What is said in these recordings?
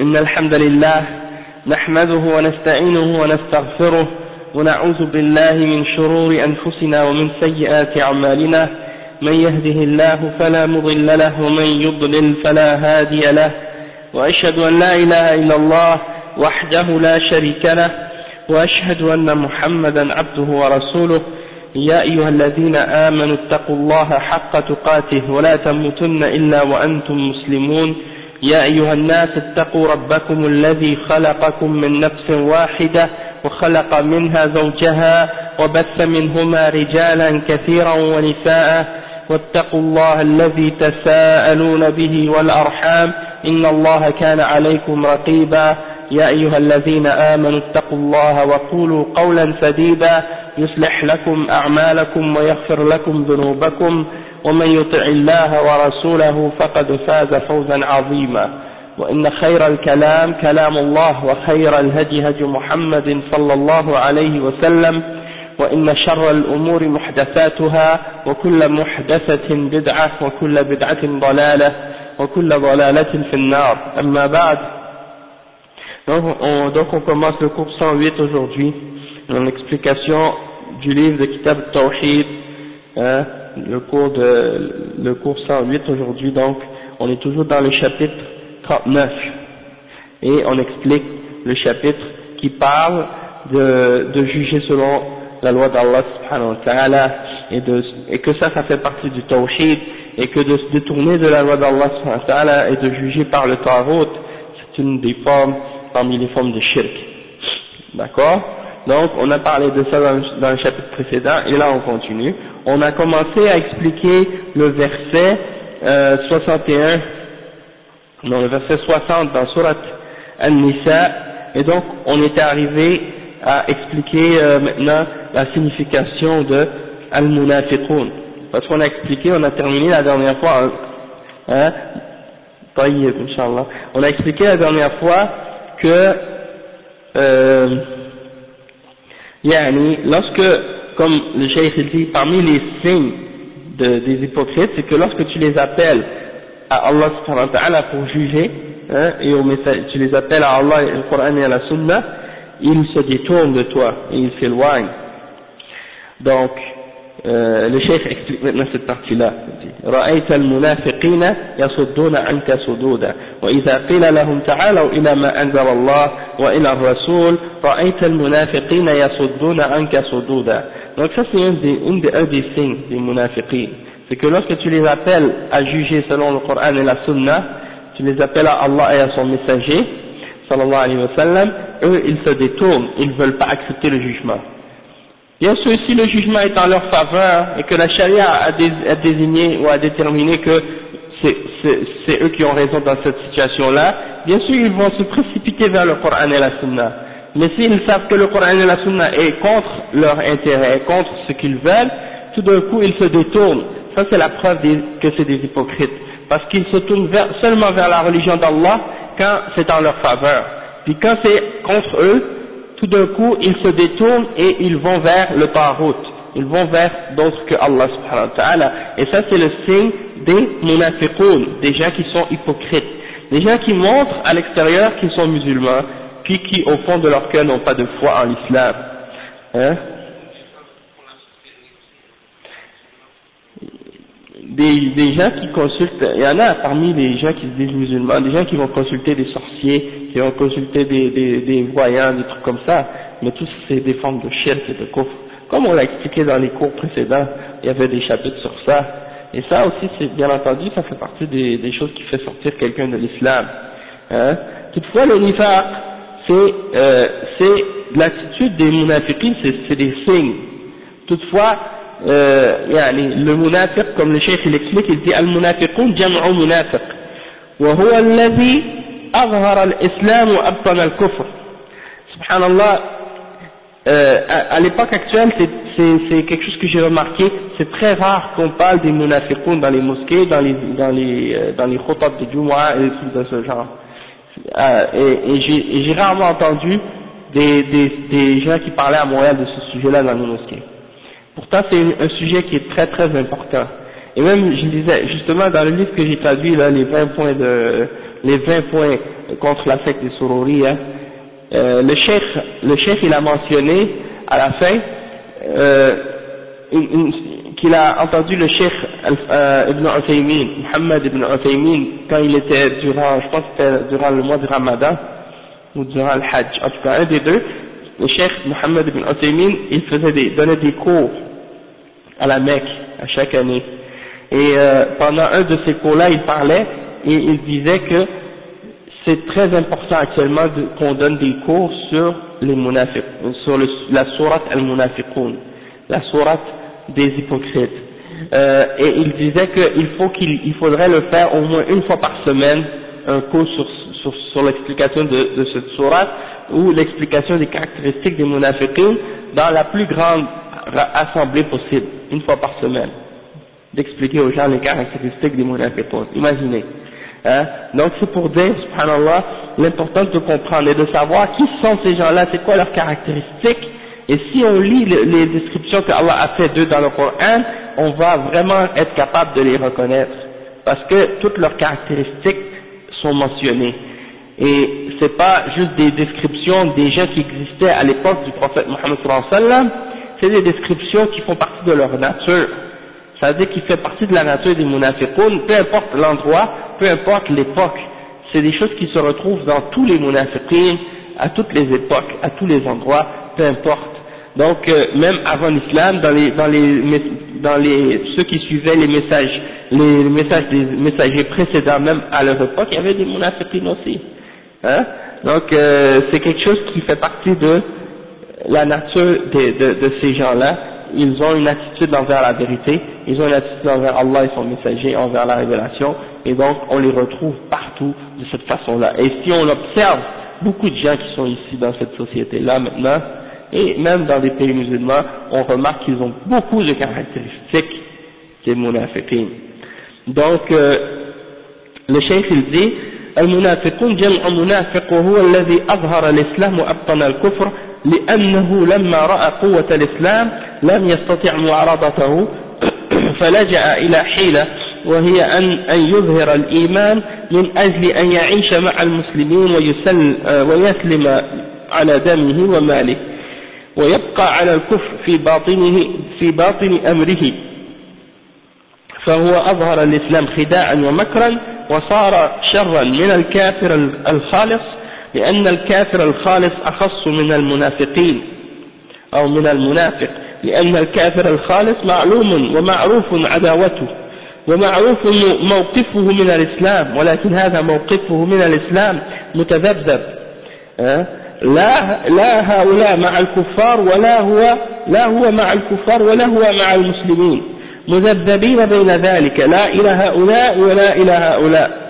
إن الحمد لله نحمده ونستعينه ونستغفره ونعوذ بالله من شرور أنفسنا ومن سيئات أعمالنا من يهده الله فلا مضل له ومن يضلل فلا هادي له وأشهد أن لا إله إلا الله وحده لا شريك له وأشهد أن محمدا عبده ورسوله يا أيها الذين آمنوا اتقوا الله حق تقاته ولا تموتن إلا وأنتم مسلمون يا أيها الناس اتقوا ربكم الذي خلقكم من نفس واحدة وخلق منها زوجها وبث منهما رجالا كثيرا ونساء واتقوا الله الذي تساءلون به والأرحام إن الله كان عليكم رقيبا يا أيها الذين آمنوا اتقوا الله وقولوا قولا سديدا يصلح لكم أعمالكم ويغفر لكم ذنوبكم ومن يطع الله ورسوله فقد فاز فوزا عظيما وإن خير الكلام كلام الله وخير الهدي هدي محمد صلى الله عليه وسلم وإن شر الأمور محدثاتها وكل محدثة بدعة وكل بدعة ضلالة وكل ضلالة في النار أما بعد. Donc on commence le cours 108 aujourd'hui, dans l'explication du livre de Kitab Tawhid, le cours 108 aujourd'hui. Donc on est toujours dans le chapitre 39 et on explique le chapitre qui parle de juger selon la loi d'Allah subhanahu wa ta'ala et que ça fait partie du Tawhid, et que de se détourner de la loi d'Allah subhanahu wa ta'ala et de juger par le Tarout, c'est une des formes parmi les formes de shirk. D'accord? Donc on a parlé de ça dans le chapitre précédent et là on continue. On a commencé à expliquer le verset 61, non, le verset 60 dans Surat An-Nisa, et donc on était arrivé à expliquer maintenant la signification de Al-Munafiqun, parce qu'on a expliqué, on a terminé la dernière fois, Tayyib, Inch'Allah, on a expliqué la dernière fois que lorsque, comme le cheikh dit, parmi les signes des hypocrites, c'est que lorsque tu les appelles à Allah subhanahu wa ta'ala pour juger, et au message, tu les appelles à Allah, au Coran et à la Sunna, ils se détournent de toi et ils s'éloignent. Donc le cheikh explique maintenant cette partie-là. رأيت المنافقين يصدون عنك صدودا وإذا قيل لهم تعالوا إلى ما أنزل الله وإلى الرسول رأيت المنافقين يصدون عنك صدودا. Donc ça c'est un des signes des munafiqin, c'est que lorsque tu les appelles à juger selon le Coran et la Sunna, tu les appelles à Allah et à son messager sallallahu alayhi wa sallam, eux ils se détournent, ils ne veulent pas accepter le jugement. Bien sûr, si le jugement est en leur faveur et que la charia a désigné ou a déterminé que c'est eux qui ont raison dans cette situation-là, bien sûr ils vont se précipiter vers le Coran et la Sunna. Mais s'ils savent que le Coran et la Sunna est contre leur intérêt, contre ce qu'ils veulent, tout d'un coup ils se détournent. Ça c'est la preuve que c'est des hypocrites, parce qu'ils se tournent seulement vers la religion d'Allah quand c'est en leur faveur. Puis quand c'est contre eux, tout d'un coup, ils se détournent et ils vont vers le Tarout, ils vont vers d'autres que Allah subhanahu wa ta'ala. Et ça, c'est le signe des munafiqun, des gens qui sont hypocrites, des gens qui montrent à l'extérieur qu'ils sont musulmans, puis qui, au fond de leur cœur, n'ont pas de foi en l'islam. Des gens qui consultent, il y en a parmi les gens qui se disent musulmans, des gens qui vont consulter des sorciers, qui vont consulter des voyants, des trucs comme ça, mais tout c'est des formes de shirk et de kufr. Comme on l'a expliqué dans les cours précédents, il y avait des chapitres sur ça, et ça aussi, c'est bien entendu, ça fait partie des choses qui fait sortir quelqu'un de l'islam. Toutefois, le nifaq, c'est l'attitude des munafiqin, c'est des signes. Toutefois, le munafiq, comme le cheikh il explique, il dit al-munafiqun jam'u munafiq wa huwa alladhi azhara al-islam wa abtana al-kufr. Subhanallah, à l'époque actuelle, c'est quelque chose que j'ai remarqué, c'est très rare qu'on parle des munafiqun dans les mosquées, dans les khutab de Jumu'ah et des trucs de ce genre. Et j'ai rarement entendu des gens qui parlaient à Montréal de ce sujet-là dans les mosquées. Pourtant c'est un sujet qui est très très important. Et même je disais justement dans le livre que j'ai traduit là, les 20 points de les 20 points contre la secte des Sururiya, le cheikh il a mentionné à la fin qu'il a entendu le cheikh Ibn Uthaymin, Muhammad Ibn Uthaymin, quand il était durant, je pense que c'était durant le mois du Ramadan ou durant le Hajj, en tout cas un des deux, le cheikh Muhammad Ibn Uthaymin il donnait des cours à la Mecque à chaque année, et pendant un de ces cours là il parlait et il disait que c'est très important actuellement qu'on donne des cours sur les munafiq, sur la sourate al-munafiqun, la sourate des hypocrites. Et il disait qu'il faudrait le faire au moins une fois par semaine, un cours sur l'explication de cette sourate, ou l'explication des caractéristiques des munafiqin dans la plus grande assemblée possible, une fois par semaine, d'expliquer aux gens les caractéristiques des munafiqun. Imaginez. Hein? Donc c'est pour dire, subhanallah, l'importance de comprendre et de savoir qui sont ces gens-là, c'est quoi leurs caractéristiques, et si on lit les descriptions que Allah a fait d'eux dans le Coran, on va vraiment être capable de les reconnaître, parce que toutes leurs caractéristiques sont mentionnées, et c'est pas juste des descriptions des gens qui existaient à l'époque du prophète Mohammed sallallahu alayhi wa sallam, c'est des descriptions qui font partie de leur nature. Ça veut dire qu'il fait partie de la nature des munafiqun, peu importe l'endroit, peu importe l'époque. C'est des choses qui se retrouvent dans tous les munafiqin, à toutes les époques, à tous les endroits, peu importe. Donc même avant l'islam, ceux qui suivaient les messages des messagers précédents, même à leur époque, il y avait des munafiqin aussi. Hein? Donc c'est quelque chose qui fait partie de la nature de ces gens-là. Ils ont une attitude envers la vérité, ils ont une attitude envers Allah et son messager, envers la révélation, et donc on les retrouve partout de cette façon-là. Et si on observe beaucoup de gens qui sont ici dans cette société-là maintenant, et même dans des pays musulmans, on remarque qu'ils ont beaucoup de caractéristiques des munafiqin. Donc le cheikh il dit المنافقون جمع منافق وهو الذي أظهر الإسلام وأبطن الكفر لأنه لما رأى قوة الإسلام لم يستطع معارضته فلجأ إلى حيلة وهي أن يظهر الإيمان من أجل أن يعيش مع المسلمين ويسلم على دمه وماله ويبقى على الكفر في باطن أمره فهو أظهر الإسلام خداعا ومكرا وصار شرا من الكافر الخالص لأن الكافر الخالص أخص من المنافقين أو من المنافق لأن الكافر الخالص معلوم ومعروف عداوته ومعروف موقفه من الإسلام ولكن هذا موقفه من الإسلام متذبذب لا هؤلاء مع الكفار لا هو مع الكفار ولا هو مع المسلمين مذبذبين بين ذلك لا إلى هؤلاء ولا إلى هؤلاء.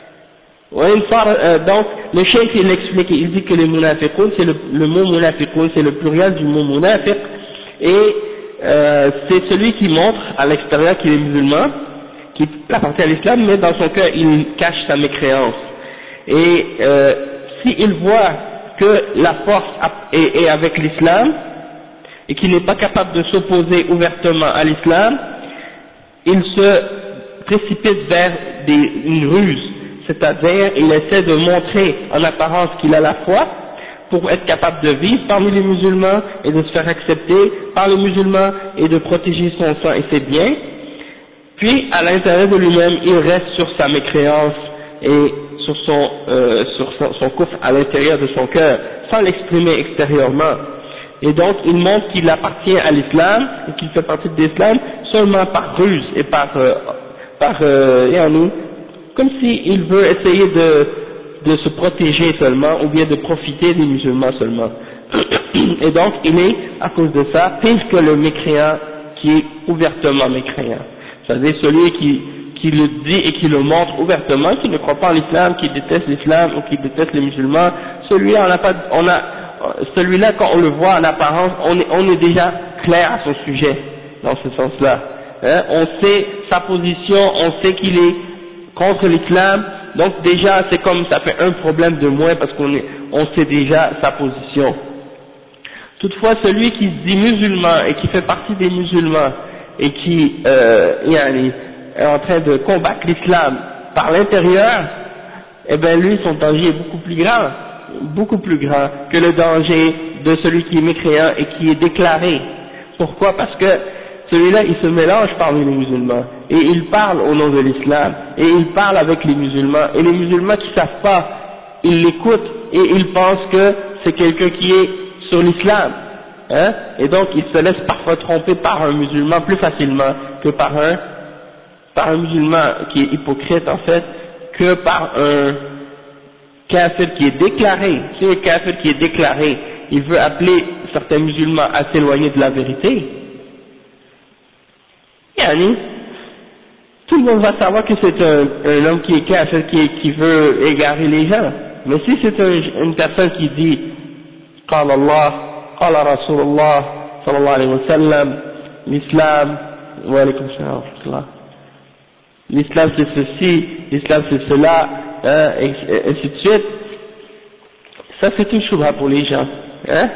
Donc le cheikh il explique, il dit que les munafiqun, c'est le mot munafiqun, c'est le pluriel du mot munafiq, et c'est celui qui montre à l'extérieur qu'il est musulman, qui appartient à l'islam, mais dans son cœur il cache sa mécréance. Et s'il voit que la force est avec l'islam et qu'il n'est pas capable de s'opposer ouvertement à l'islam, il se précipite vers une ruse, c'est-à-dire il essaie de montrer en apparence qu'il a la foi pour être capable de vivre parmi les musulmans et de se faire accepter par les musulmans et de protéger son sang et ses biens, puis à l'intérieur de lui-même il reste sur sa mécréance et sur son kufr à l'intérieur de son cœur sans l'exprimer extérieurement. Et donc il montre qu'il appartient à l'islam et qu'il fait partie de l'islam seulement par ruse et comme s'il veut essayer de se protéger seulement ou bien de profiter des musulmans seulement. Et donc il est à cause de ça pire que le mécréant qui est ouvertement mécréant, c'est-à-dire celui qui le dit et qui le montre ouvertement, qui ne croit pas en l'islam, qui déteste l'islam ou qui déteste les musulmans. Celui-là quand on le voit en apparence, on est déjà clair à son sujet dans ce sens-là. On sait sa position, on sait qu'il est contre l'islam, donc déjà c'est comme ça fait un problème de moins parce on sait déjà sa position. Toutefois celui qui se dit musulman et qui fait partie des musulmans et qui est en train de combattre l'islam par l'intérieur, eh ben lui son danger est beaucoup plus grand que le danger de celui qui est mécréant et qui est déclaré. Pourquoi? Parce que celui-là il se mélange parmi les musulmans et il parle au nom de l'islam et il parle avec les musulmans, et les musulmans qui savent pas, ils l'écoutent et ils pensent que c'est quelqu'un qui est sur l'islam, hein, et donc ils se laissent parfois tromper par un musulman plus facilement que par un musulman qui est hypocrite en fait, que par un kafir qui est déclaré. Si un kafir qui est déclaré, il veut appeler certains musulmans à s'éloigner de la vérité, yani, tout le monde va savoir que c'est un homme qui est kafir, qui veut égarer les gens. Mais si c'est une personne qui dit قال الله قال رسول الله صلى الله عليه وسلم, l'islam, wa alaykum salam wa rahmatullah, l'islam c'est ceci, l'islam c'est cela, hein, et ainsi de suite, ça c'est une choubha pour les gens, hein.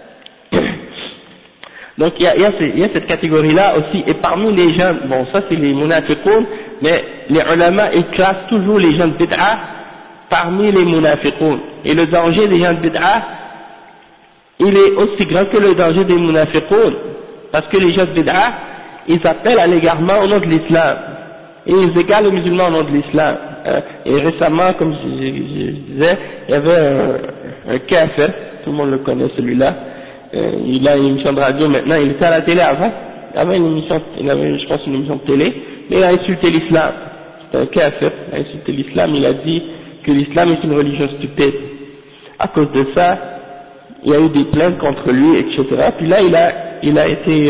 Donc il y a cette catégorie-là aussi, et parmi les gens, bon ça c'est les munafiqoun, mais les ulama ils classent toujours les gens de bid'a parmi les munafiqoun, et le danger des gens de bid'a, il est aussi grand que le danger des munafiqoun, parce que les gens de bid'a, ils appellent à l'égarement au nom de l'islam, et ils égarent les musulmans au nom de l'islam. Et récemment, comme je disais, il y avait un kafir, tout le monde le connaît celui-là, il a une émission de radio maintenant, il était à la télé avant une émission, il avait je pense une émission de télé, mais il a insulté l'islam, c'était un kafir, il a insulté l'islam, il a dit que l'islam est une religion stupide. À cause de ça, il y a eu des plaintes contre lui, etc. Puis là, il a été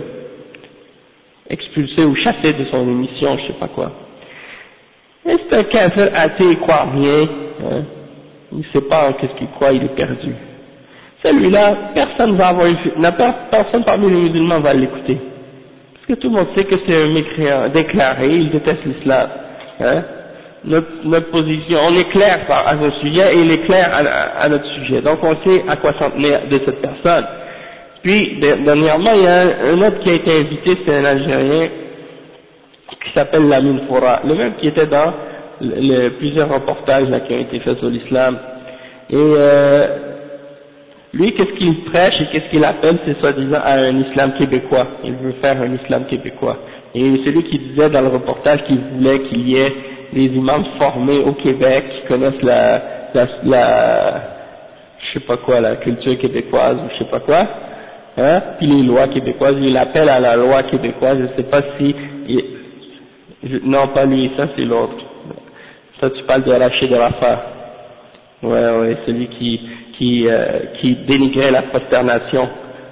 expulsé ou chassé de son émission, je sais pas quoi. Et c'est un kafir athée, il croit rien, hein. Il sait pas en qu'est-ce qu'il croit, il est perdu. Celui-là, personne parmi les musulmans va l'écouter. Parce que tout le monde sait que c'est un mécréant déclaré, il déteste l'islam, hein. Notre position, on est clair à notre sujet et il est clair à notre sujet. Donc on sait à quoi s'en tenir de cette personne. Puis, dernièrement, il y a un autre qui a été invité, c'est un Algérien qui s'appelle Lamine Foura, le même qui était dans plusieurs reportages là, qui ont été faits sur l'islam. Et lui, qu'est-ce qu'il prêche et qu'est-ce qu'il appelle, c'est soi-disant à un islam québécois. Il veut faire un islam québécois. Et c'est lui qui disait dans le reportage qu'il voulait qu'il y ait des imams formés au Québec qui connaissent la je sais pas quoi, la culture québécoise ou je sais pas quoi, hein, puis les lois québécoises, il appelle à la loi québécoise, je sais pas si, non pas lui, ça c'est l'autre, ça tu parles de Rachid de Rafa, ouais, celui qui dénigrait la prosternation,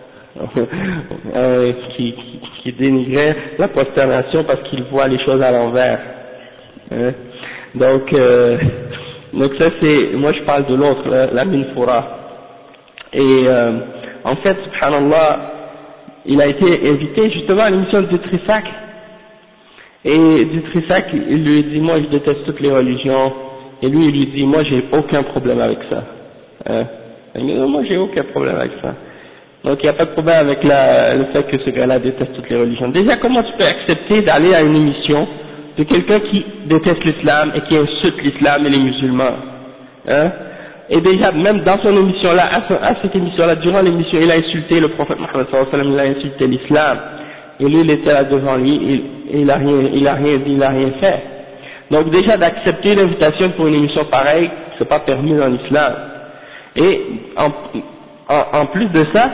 qui dénigrait la prosternation parce qu'il voit les choses à l'envers, hein. Donc ça c'est, moi je parle de l'autre, la Minfoura. Et en fait, subhanallah, il a été invité justement à l'émission de Trissac. Et Trissac, il lui dit, moi je déteste toutes les religions. Et lui, il lui dit, moi j'ai aucun problème avec ça. Il dit, non, moi j'ai aucun problème avec ça. Donc il n'y a pas de problème avec le fait que ce gars-là déteste toutes les religions. Déjà, comment tu peux accepter d'aller à une émission de quelqu'un qui déteste l'islam et qui insulte l'islam et les musulmans, hein? Et déjà, même dans son émission-là, à cette émission-là, durant l'émission, il a insulté le prophète Mohammed sallallahu alayhi wa sallam, il a insulté l'islam. Et lui, il était là devant lui, il a rien dit, il a rien fait. Donc déjà, d'accepter l'invitation pour une émission pareille, c'est pas permis dans l'islam. Et en plus de ça,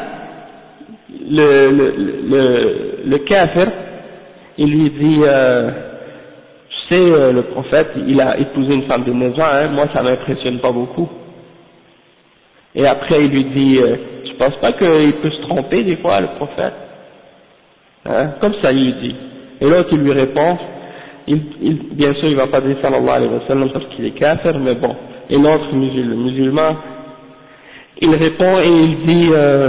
le kafir, il lui dit, tu sais, le prophète, il a épousé une femme de 9 ans, hein, moi ça m'impressionne pas beaucoup. Et après il lui dit, tu penses pas qu'il peut se tromper des fois, le prophète, hein, comme ça il lui dit. Et l'autre il lui répond, bien sûr il va pas dire sallallahu alayhi wa sallam parce qu'il est kafir, mais bon. Et l'autre musulman, il répond et il dit,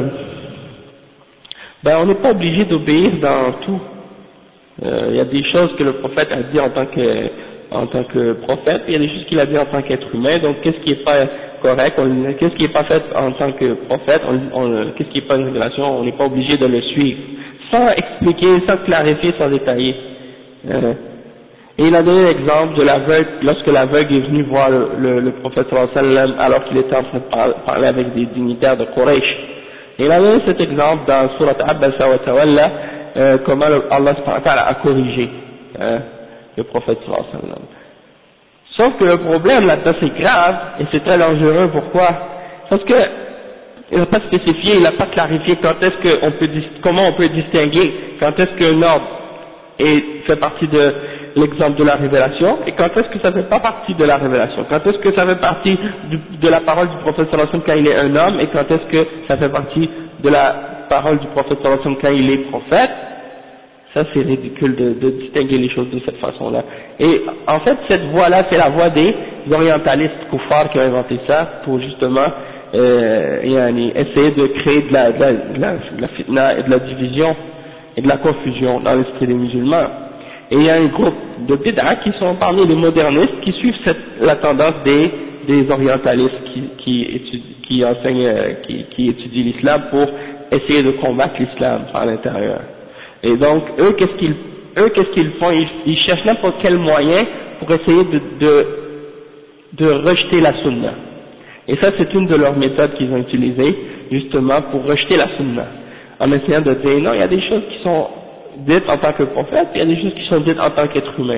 ben on n'est pas obligé d'obéir dans tout. Il y a des choses que le prophète a dit en tant que prophète, il y a des choses qu'il a dit en tant qu'être humain, donc qu'est-ce qui est pas correct, qu'est-ce qui est pas fait en tant que prophète, qu'est-ce qui est pas une révélation, on n'est pas obligé de le suivre, sans expliquer, sans clarifier, sans détailler. Et il a donné l'exemple de l'aveugle, lorsque l'aveugle est venu voir le prophète sallallahu alayhi wa sallam alors qu'il était en train de parler avec des dignitaires de Quraysh. Et il a donné cet exemple dans Surat Abasa wa Tawalla, comment Allah subhanahu wa ta'ala a corrigé le prophète sallallahu alayhi wa sallam. Sauf que le problème là-dedans c'est grave et c'est très dangereux. Pourquoi? Parce que il n'a pas spécifié, il n'a pas clarifié comment on peut distinguer quand est-ce qu'un ordre fait partie de l'exemple de la révélation et quand est-ce que ça fait pas partie de la révélation, quand est-ce que ça fait partie de la parole du prophète sallallahu alayhi wa sallam quand il est un homme et quand est-ce que ça fait partie de la parole du prophète sallallahu alayhi wa sallam quand il est prophète. Ça c'est ridicule de distinguer les choses de cette façon-là. Et en fait cette voie-là c'est la voie des orientalistes kuffars qui ont inventé ça pour justement essayer de créer de la fitna et de la division et de la confusion dans l'esprit des musulmans. Et il y a un groupe de bid'a qui sont parmi les modernistes qui suivent la tendance des orientalistes qui étudient l'islam pour essayer de combattre l'islam par l'intérieur. Et donc eux qu'est-ce qu'ils font? Ils cherchent n'importe quel moyen pour essayer de rejeter la sunna. Et ça c'est une de leurs méthodes qu'ils ont utilisées justement pour rejeter la sunna, en essayant de dire non, il y a des choses qui sont dites en tant que prophète, puis il y a des choses qui sont dites en tant qu'être humain.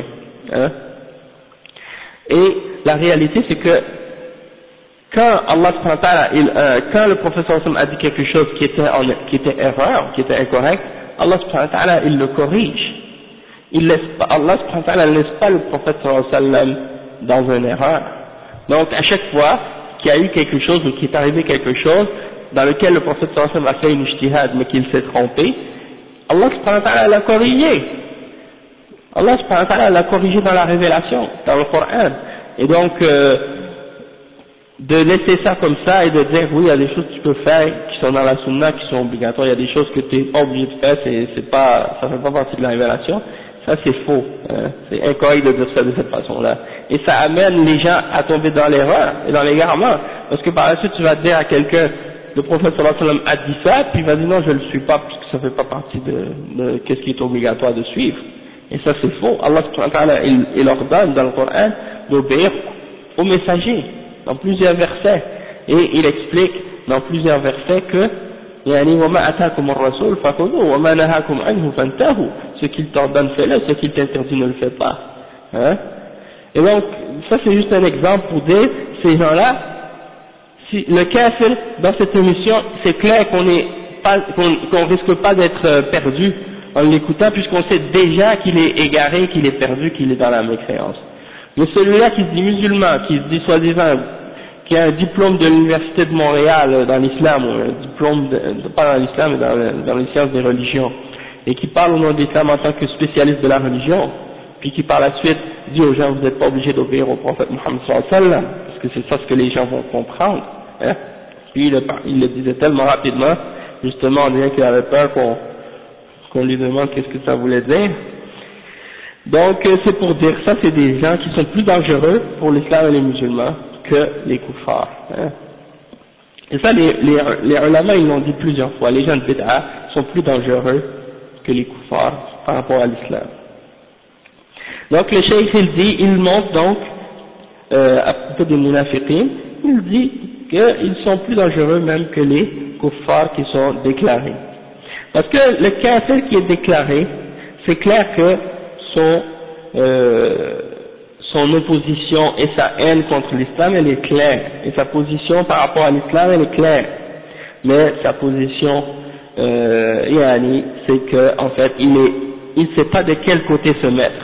Et la réalité c'est que quand Allah quand le prophète sallallahu alayhi wa sallam a dit quelque chose qui était erreur, qui était incorrect, Allah subhanahu wa ta'ala il le corrige. Allah subhanahu wa ta'ala ne laisse pas le prophète sallallahu alayhi wa sallam dans une erreur. Donc à chaque fois qu'il y a eu quelque chose ou qu'il est arrivé quelque chose dans lequel le prophète sallallahu alayhi wa sallam a fait une ijtihad mais qu'il s'est trompé, Allah subhanahu wa ta'ala l'a corrigé. Allah subhanahu wa ta'ala l'a corrigé dans la révélation, dans le Coran. Et donc de laisser ça comme ça et de dire oui il y a des choses que tu peux faire qui sont dans la sunna qui sont obligatoires, il y a des choses que tu n'es pas obligé de faire, ça fait pas partie de la révélation, ça c'est faux, c'est incorrect de dire ça de cette façon-là. Et ça amène les gens à tomber dans l'erreur et dans l'égarement, parce que par la suite tu vas dire à quelqu'un, le prophète sallallahu alayhi wa sallam a dit ça, puis il va dire non je ne le suis pas parce que ça fait pas partie de qu'est-ce qui est obligatoire de suivre. Et ça c'est faux. Allah subhanahu wa ta'ala il ordonne dans le Coran d'obéir aux messagers dans plusieurs versets, et il explique dans plusieurs versets que ce qu'il t'ordonne fais-le, ce qu'il t'interdit ne le fais pas. Et donc ça c'est juste un exemple pour dire ces gens-là, si le kafir dans cette émission c'est clair qu'on risque pas d'être perdu en l'écoutant puisqu'on sait déjà qu'il est égaré, qu'il est perdu, qu'il est dans la mécréance. Mais celui-là qui se dit musulman, qui se dit soi-disant, qui a un diplôme de l'université de Montréal dans l'islam, ou un diplôme pas dans l'islam mais dans les sciences des religions, et qui parle au nom de l'islam en tant que spécialiste de la religion, puis qui par la suite dit aux gens vous n'êtes pas obligés d'obéir au prophète Muhammad sallallahu alayhi wa sallam, parce que c'est ça ce que les gens vont comprendre. Puis il le disait tellement rapidement, justement on dirait qu'il avait peur qu'on lui demande qu'est-ce que ça voulait dire. Donc c'est pour dire ça, c'est des gens qui sont plus dangereux pour l'islam et les musulmans que les kuffars. Et ça les ulama ils l'ont dit plusieurs fois, les gens de bid'a sont plus dangereux que les kuffars par rapport à l'islam. Donc le cheikh il montre donc à propos des munafiqin, il dit qu'ils sont plus dangereux même que les kuffars qui sont déclarés. Parce que le kafir qui est déclaré, c'est clair que son opposition et sa haine contre l'islam elle est claire, et sa position par rapport à l'islam elle est claire, mais sa position c'est que en fait il sait pas de quel côté se mettre,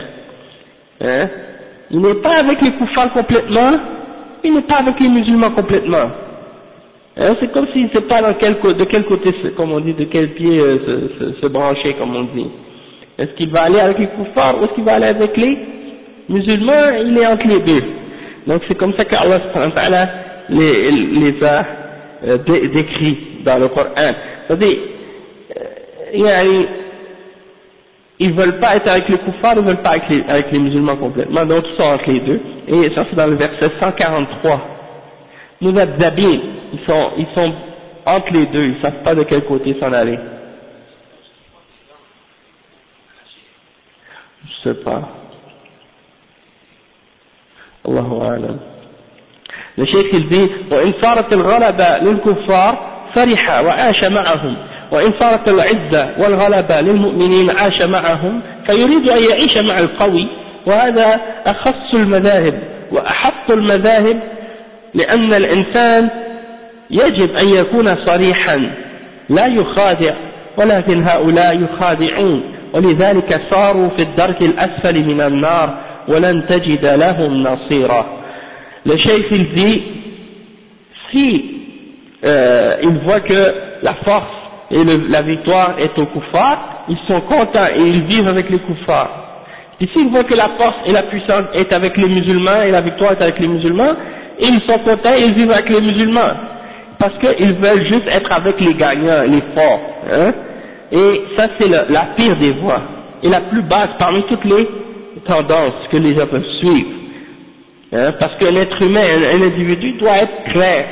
il n'est pas avec les kuffars complètement, il n'est pas avec les musulmans complètement, c'est comme s'il ne sait pas de quel côté comme on dit, de quel pied se brancher comme on dit. Est-ce qu'il va aller avec les kuffars ou est-ce qu'il va aller avec les musulmans? Il est entre les deux. Donc c'est comme ça qu'Allah subhanahu wa ta'ala les a décrits dans le Coran. C'est-à-dire, ils veulent pas être avec les kuffars, ils veulent pas être avec les musulmans complètement, donc ils sont entre les deux. Et ça c'est dans le verset 143. Muzabzabin, ils sont entre les deux, ils savent pas de quel côté s'en aller. Je sais pas. Allahu a'lam. Le cheikh il dit وإن صارت الغلبة للكفار فرح وعاش معهم وإن صارت العزة والغلبة للمؤمنين عاش معهم فيريد أن يعيش مع القوي وهذا أخص المذاهب وأحط المذاهب لأن الإنسان يجب أن يكون صريحا لا يخادع ولكن هؤلاء يخادعون ولذلك صاروا في الدرك الأسفل من النار ولن تجد لهم نصيرا. Le cheikh il dit si il voit que la force et la victoire est aux kuffars, ils sont contents et ils vivent avec les kuffars. Et s'ils voient que la force et la puissance est avec les musulmans et la victoire est avec les musulmans, ils sont contents et ils vivent avec les musulmans. Parce qu'ils veulent juste être avec les gagnants, les forts. Hein? Et ça c'est la pire des voies. Et la plus basse parmi toutes les tendances que les gens peuvent suivre. Hein? Parce qu'un être humain, un individu doit être clair.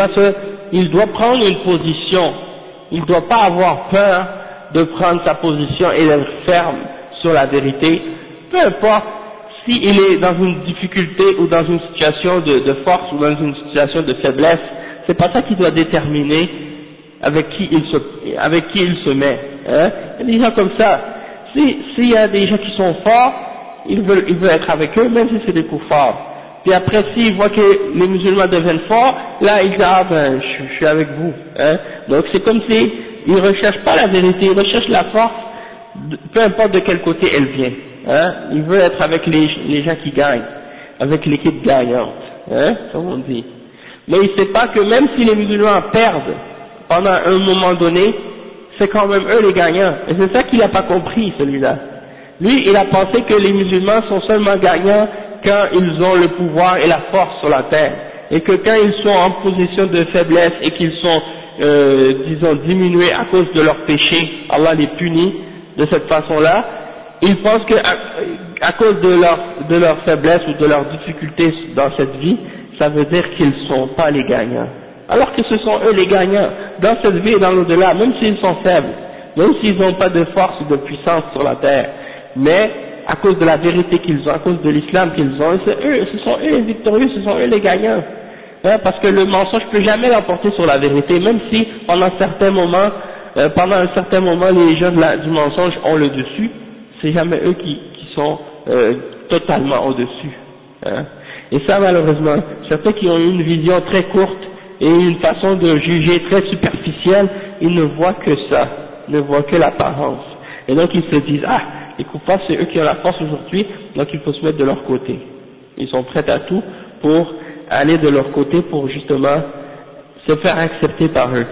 Il doit prendre une position. Il ne doit pas avoir peur de prendre sa position et d'être ferme sur la vérité. Peu importe s'il est dans une difficulté ou dans une situation de force ou dans une situation de faiblesse. C'est pas ça qui doit déterminer avec qui il se met. Hein? Il y a des gens comme ça. S'il y a des gens qui sont forts, il veut être avec eux, même si c'est des kuffars. Puis après, s'il voit que les musulmans deviennent forts, là, il dit, ah ben, je suis avec vous. Hein? Donc c'est comme si il recherche pas la vérité, il recherche la force, peu importe de quel côté elle vient. Hein? Il veut être avec les gens qui gagnent, avec l'équipe gagnante. Hein? Comme on dit. Mais il ne sait pas que même si les musulmans perdent pendant un moment donné, c'est quand même eux les gagnants. Et c'est ça qu'il n'a pas compris, celui-là. Lui, il a pensé que les musulmans sont seulement gagnants quand ils ont le pouvoir et la force sur la terre. Et que quand ils sont en position de faiblesse et qu'ils sont, disons, diminués à cause de leurs péchés, Allah les punit de cette façon-là, ils pensent que à cause de leur faiblesse ou de leurs difficultés dans cette vie, ça veut dire qu'ils ne sont pas les gagnants. Alors que ce sont eux les gagnants, dans cette vie et dans l'au-delà, même s'ils sont faibles, même s'ils n'ont pas de force ou de puissance sur la terre, mais à cause de la vérité qu'ils ont, à cause de l'islam qu'ils ont, ce sont eux les victorieux, ce sont eux les gagnants. Hein, parce que le mensonge ne peut jamais l'emporter sur la vérité, même si pendant un certain moment les gens du mensonge ont le dessus, c'est jamais eux qui sont totalement au-dessus. Hein. Et ça, malheureusement, certains qui ont une vision très courte et une façon de juger très superficielle, ils ne voient que ça, ne voient que l'apparence. Et donc ils se disent, ah, les coupables c'est eux qui ont la force aujourd'hui, donc il faut se mettre de leur côté. Ils sont prêts à tout pour aller de leur côté pour justement se faire accepter par eux.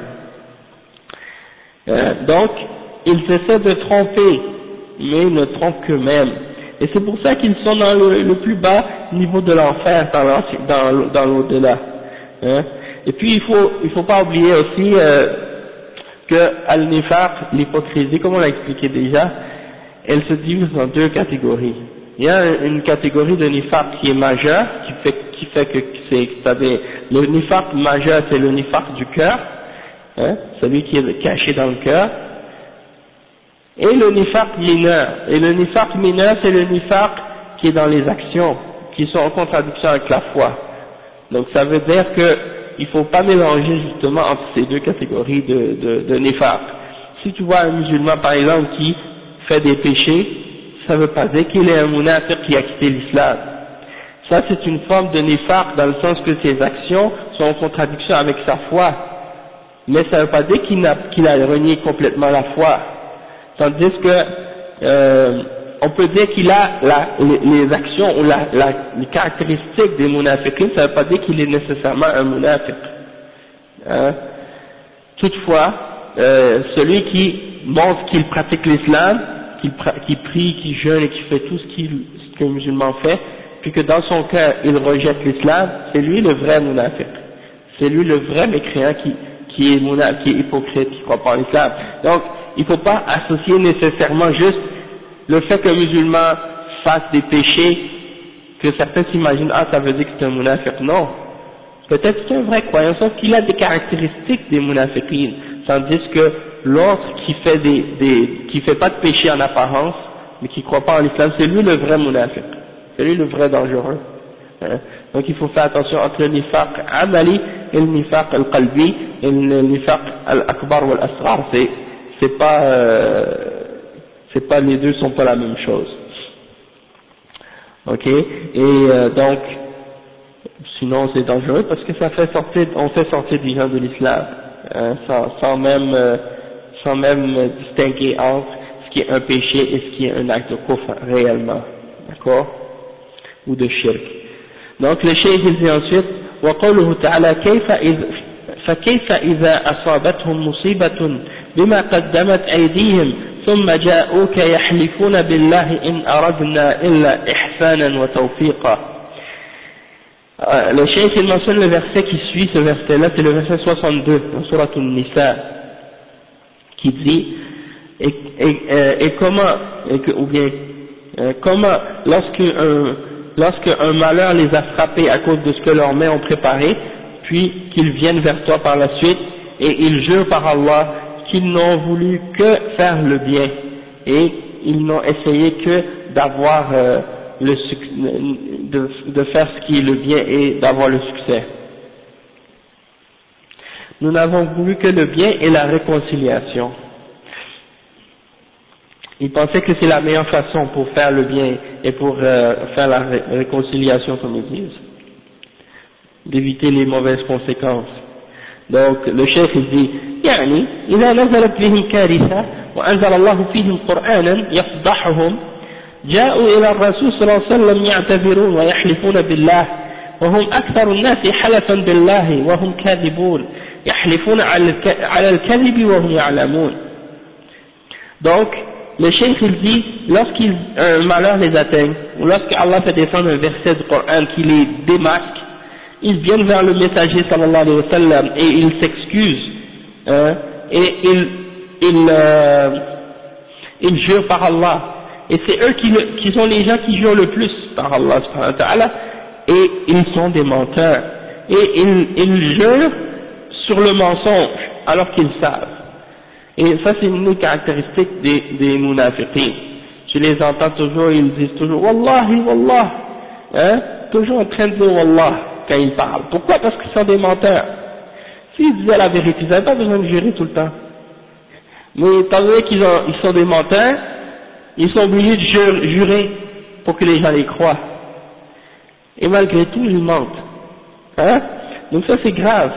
Donc, ils essaient de tromper, mais ils ne trompent qu'eux-mêmes. Et c'est pour ça qu'ils sont dans le plus bas niveau de l'enfer, dans l'au-delà. Hein. Et puis il faut pas oublier aussi que al-nifaq, l'hypocrisie, comme on l'a expliqué déjà, elle se divise en deux catégories. Il y a une catégorie de nifaq qui est majeure, qui fait que c'est-à-dire le nifaq majeur, c'est le nifaq du cœur, hein, celui qui est caché dans le cœur. Et le nifaq mineur. Et le nifaq mineur, c'est le nifaq qui est dans les actions, qui sont en contradiction avec la foi. Donc ça veut dire que il faut pas mélanger justement entre ces deux catégories de nifaq. Si tu vois un musulman par exemple qui fait des péchés, ça veut pas dire qu'il est un munafiq qui a quitté l'islam. Ça c'est une forme de nifaq dans le sens que ses actions sont en contradiction avec sa foi. Mais ça veut pas dire qu'il a renié complètement la foi. Tandis que on peut dire qu'il a les actions ou les caractéristiques des munafiqins, ça ne veut pas dire qu'il est nécessairement un munafiq. Hein? Toutefois, celui qui montre qu'il pratique l'islam, qui prie, qui jeûne et qui fait tout ce qu'un musulman fait, puis que dans son cœur il rejette l'islam, c'est lui le vrai munafiq. C'est lui le vrai mécréant qui est hypocrite, qui ne croit pas en l'islam. Donc, il ne faut pas associer nécessairement juste le fait qu'un musulman fasse des péchés, que certains s'imaginent, ah ça veut dire que c'est un munafiq. Non, peut-être que c'est un vrai croyant, sauf qu'il a des caractéristiques des munafiqines, tandis que l'autre qui fait pas de péché en apparence, mais qui croit pas en l'islam, c'est lui le vrai munafiq, c'est lui le vrai dangereux. Donc il faut faire attention entre le nifaq amali et le nifaq al-qalbi, et le nifaq al-akbar ou al-asghar, c'est pas, les deux sont pas la même chose. Ok, et donc, sinon c'est dangereux parce que on fait sortir des gens de l'islam, hein, sans même distinguer entre ce qui est un péché et ce qui est un acte de kufr réellement, d'accord, ou de shirk. Donc le cheikh il dit ensuite وقوله تعالى فكيف إذا أصابتهم مصيبة بما قدمت أيديهم ثم جاءوك يحلفون بالله إن أردنا إلا إحسانا وتوفيقا. Le cheikh il mentionne le verset qui suit ce verset là, c'est le verset 62 dans Surat An-Nisa, qui dit comment lorsque un malheur les a frappés à cause de ce que leurs mains ont préparé, puis qu'ils viennent vers toi par la suite, et ils jurent par Allah qu'ils n'ont voulu que faire le bien, et ils n'ont essayé que d'avoir de faire ce qui est le bien et d'avoir le succès. Nous n'avons voulu que le bien et la réconciliation. Ils pensaient que c'est la meilleure façon pour faire le bien et pour faire la réconciliation, comme ils disent, d'éviter les mauvaises conséquences. Donc le chef il dit يعني إذا نزلت بهم كارثة وأنزل الله فيهم قرآنا يفضحهم جاءوا إلى الرسول صلى الله عليه وسلم يعتذرون ويحلفون بالله وهم أكثر الناس حلفا بالله وهم كاذبون يحلفون على الكذب وهم يعلمون. Donc le cheikh il dit, lorsqu'un malheur les atteigne, ou lorsque Allah fait descendre un verset du Coran qui les démasque, ils viennent vers le messager sallallahu alayhi wa sallam et ils s'excusent, et ils jurent par Allah. Et c'est eux qui sont les gens qui jurent le plus par Allah subhanahu wa ta'ala, et ils sont des menteurs. Et ils jurent sur le mensonge alors qu'ils savent. Et ça c'est une caractéristique des munafiqin. Je les entends toujours, ils disent toujours Wallahi, Wallah, hein, toujours en train de dire Wallah quand ils parlent. Pourquoi? Parce qu'ils sont des menteurs. S'ils disaient la vérité, ils n'avaient pas besoin de jurer tout le temps. Mais étant donné qu'ils sont des menteurs, ils sont obligés de jurer pour que les gens les croient. Et malgré tout, ils mentent. Hein? Donc ça c'est grave.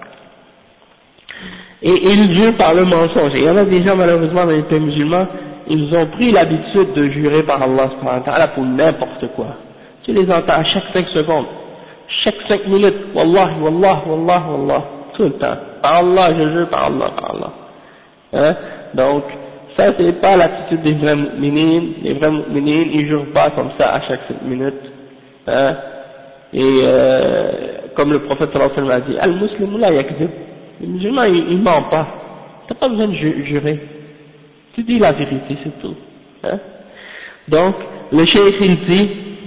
Et ils jurent par le mensonge. Et il y en a des gens malheureusement dans les pays musulmans, ils ont pris l'habitude de jurer par Allah subhanahu wa ta'ala pour n'importe quoi. Tu les entends à chaque 5 secondes, chaque 5 minutes, Wallah, Wallah, Wallah, Wallah, tout le temps. Par Allah, je jure par Allah, par Allah. Hein? Donc, ça c'est pas l'attitude des vrais mu'minines. Les vrais mu'minines, ils jurent pas comme ça à chaque 5 minutes. Hein? Et comme le prophète sallallahu alayhi wa sallam a dit, Al-Muslimu la yakzib. Les musulmans, ils mentent pas. T'as pas besoin de jurer. Tu dis la vérité, c'est tout. Hein? Donc, le cheikh il dit,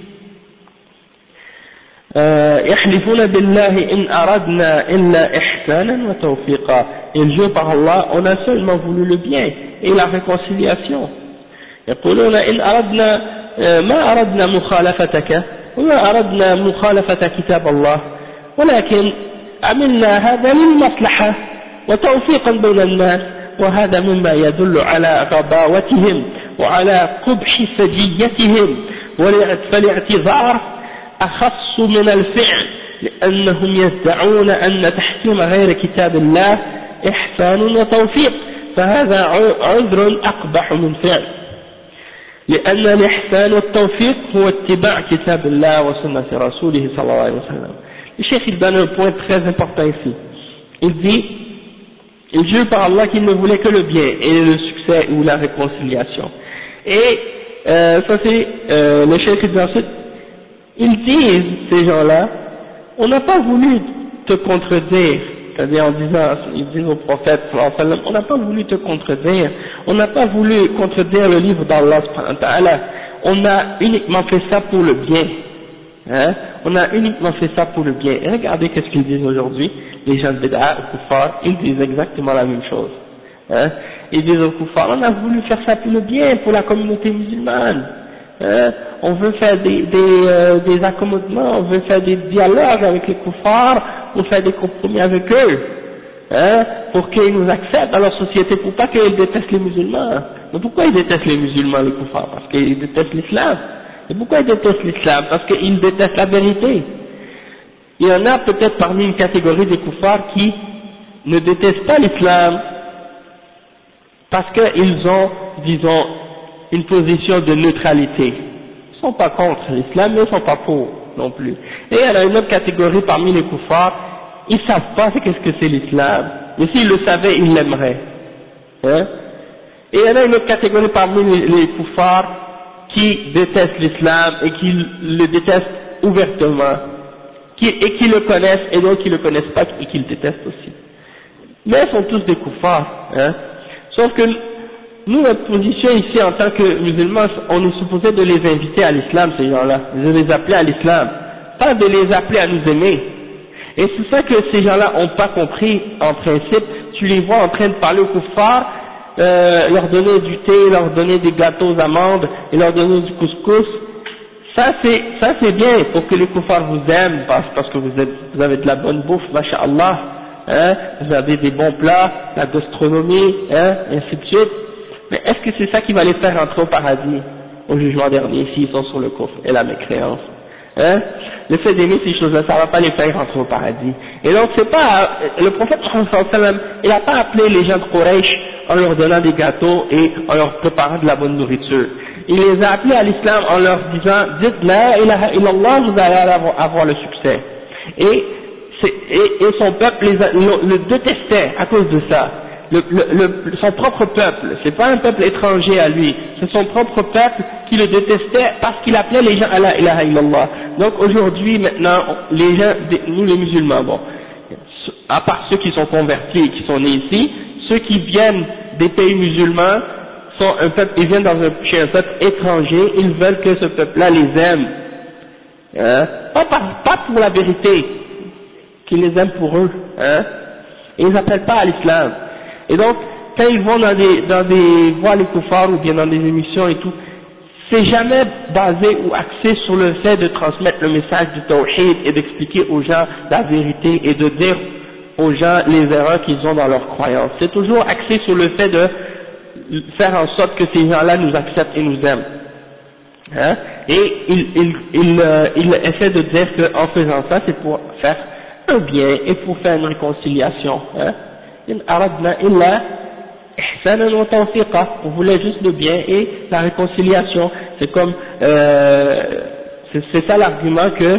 يحلفون بالله إن أردنا إلا إحسانا وتوفيقا. Ils jurent par Allah, on a seulement voulu le bien et la réconciliation. يقولون إن أردنا ما أردنا مخالفتك وما أردنا مخالفة كتاب الله ولكن عملنا هذا للمصلحة وتوفيقا بين الناس وهذا مما يدل على غباوتهم وعلى قبح سجيتهم فالاعتذار أخص من الفعل لأنهم يدعون أن تحكيم غير كتاب الله إحسان وتوفيق فهذا عذر أقبح من فعل لأن الإحسان والتوفيق هو اتباع كتاب الله وسنة رسوله صلى الله عليه وسلم. Le cheikh il donne un point très important ici. Il dit, il jure par Allah qu'il ne voulait que le bien et le succès ou la réconciliation. Et ça c'est le cheikh il dit ensuite, ils disent, ces gens-là, on n'a pas voulu te contredire, c'est-à-dire en disant, ils disent au prophète, on n'a pas voulu te contredire, on n'a pas voulu contredire le livre d'Allah, on a uniquement fait ça pour le bien. Hein? On a uniquement fait ça pour le bien. Et regardez qu'est-ce qu'ils disent aujourd'hui, les gens de Bid'a, aux Kuffar, ils disent exactement la même chose. Hein? Ils disent aux Kuffar, on a voulu faire ça pour le bien, pour la communauté musulmane. On veut faire des accommodements, on veut faire des dialogues avec les kuffars, on veut faire des compromis avec eux, pour qu'ils nous acceptent dans leur société, pour pas qu'ils détestent les musulmans. Mais pourquoi ils détestent les musulmans, les kuffars? Parce qu'ils détestent l'islam. Et pourquoi ils détestent l'islam? Parce qu'ils détestent la vérité. Il y en a peut-être parmi une catégorie des kuffars qui ne détestent pas l'islam parce qu'ils ont, disons, une position de neutralité. Ils ne sont pas contre l'islam, mais ils ne sont pas pour non plus. Et il y en a une autre catégorie parmi les kuffars, ils ne savent pas qu'est-ce que c'est l'islam, mais s'ils le savaient, ils l'aimeraient. Et il y en a une autre catégorie parmi les kuffars qui détestent l'islam et qui le détestent ouvertement, et qui le connaissent, et d'autres qui ne le connaissent pas et qui le détestent aussi. Mais ils sont tous des kuffars, sauf que nous, notre position ici en tant que musulmans, on est supposé de les inviter à l'islam, ces gens-là, de les appeler à l'islam, pas de les appeler à nous aimer. Et c'est ça que ces gens-là n'ont pas compris en principe. Tu les vois en train de parler aux kuffars, leur donner du thé, leur donner des gâteaux aux amandes et leur donner du couscous. Ça c'est bien pour que les kuffars vous aiment, parce que vous avez de la bonne bouffe, masha'Allah, vous avez des bons plats, la gastronomie, et ainsi de suite. Mais est-ce que c'est ça qui va les faire entrer au paradis, au jugement dernier, s'ils sont sur le kufr et la mécréance? Le fait d'aimer ces choses-là, ça va pas les faire rentrer au paradis. Et donc c'est pas, le prophète sallallahu alayhi wa sallam, il a pas appelé les gens de Quraysh en leur donnant des gâteaux et en leur préparant de la bonne nourriture. Il les a appelés à l'islam en leur disant, dites la ilaha illallah, vous allez avoir le succès. Et son peuple le détestait à cause de ça. Son propre peuple, c'est pas un peuple étranger à lui, c'est son propre peuple qui le détestait parce qu'il appelait les gens à la ilaha illallah. Donc aujourd'hui, maintenant, les gens, nous les musulmans, bon, à part ceux qui sont convertis et qui sont nés ici, ceux qui viennent des pays musulmans sont un peuple, ils viennent chez un peuple étranger, ils veulent que ce peuple-là les aime, pas pour la vérité, qu'ils les aiment pour eux, et ils n'appellent pas à l'islam. Et donc, quand ils vont voir les kuffars ou bien dans des émissions et tout, c'est jamais basé ou axé sur le fait de transmettre le message du tawhid et d'expliquer aux gens la vérité et de dire aux gens les erreurs qu'ils ont dans leurs croyances. C'est toujours axé sur le fait de faire en sorte que ces gens-là nous acceptent et nous aiment. Et il essaie de dire qu'en faisant ça, c'est pour faire un bien et pour faire une réconciliation. In aradna illa ihsanan wa tawfiqa, on voulait juste le bien et la réconciliation. C'est comme c'est ça l'argument que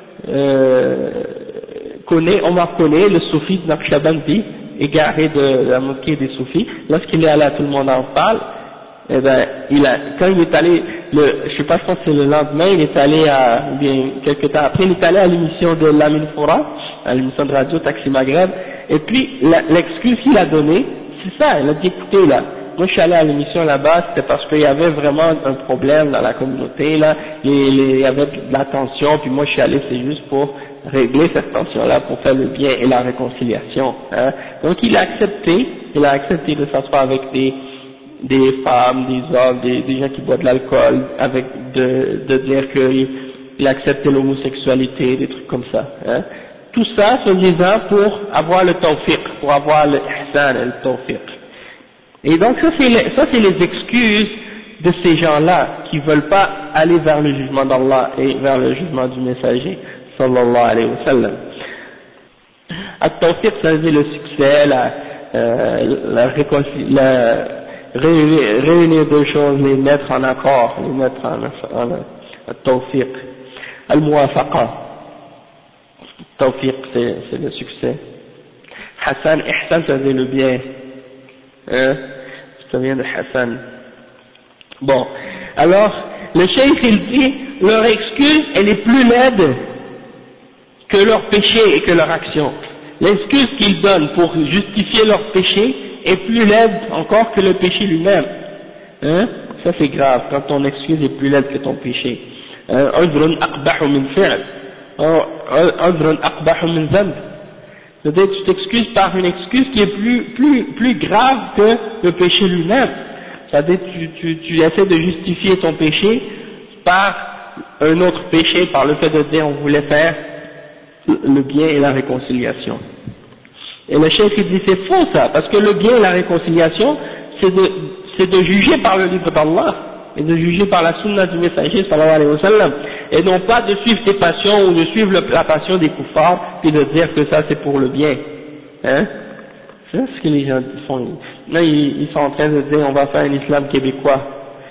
Omar connaît, le soufi de Naqshbandi, égaré de la mosquée des soufis. Lorsqu'il est allé à Tout le monde en parle, eh ben quand il est allé, je pense que c'est le lendemain, il est allé ou bien quelques temps après, il est allé à l'émission de Lamine Foura, à l'émission de radio Taxi Maghreb. Et puis, l'excuse qu'il a donnée, c'est ça, il a dit, écoutez là, moi je suis allé à l'émission là-bas, c'était parce qu'il y avait vraiment un problème dans la communauté, là, il y avait de la tension, puis moi je suis allé, c'est juste pour régler cette tension-là, pour faire le bien et la réconciliation. Donc il a accepté de s'asseoir avec des femmes, des hommes, des gens qui boivent de l'alcool, avec de dire qu'il acceptait l'homosexualité, des trucs comme ça. Tout ça, se disant pour avoir le tawfiq, pour avoir le ihsan et le tawfiq. Et donc ça c'est les excuses de ces gens-là qui veulent pas aller vers le jugement d'Allah et vers le jugement du messager sallallahu alayhi wa sallam. At-tawfiq, ça veut dire le succès, réunir deux choses, les mettre en accord, les mettre en at-tawfiq. Al-muwafaqa. Tawfiq, c'est le succès. Hassan, ihsan, ça veut dire le bien. Ça vient de Hassan. Bon, alors, le cheikh il dit, leur excuse, elle est plus laide que leur péché et que leur action. L'excuse qu'ils donnent pour justifier leur péché est plus laide encore que le péché lui-même. Ça c'est grave, quand ton excuse est plus laide que ton péché. C'est-à-dire tu t'excuses par une excuse qui est plus grave que le péché lui-même. C'est-à-dire tu essaies de justifier ton péché par un autre péché, par le fait de dire on voulait faire le bien et la réconciliation. Et le cheikh il dit c'est faux ça, parce que le bien et la réconciliation, c'est de juger par le livre d'Allah, et de juger par la sunna du messager sallallahu alayhi wa sallam, et non pas de suivre tes passions ou de suivre la passion des kuffars, puis de dire que ça c'est pour le bien. Hein? C'est ce que les gens font. Là ils sont en train de dire on va faire un islam québécois.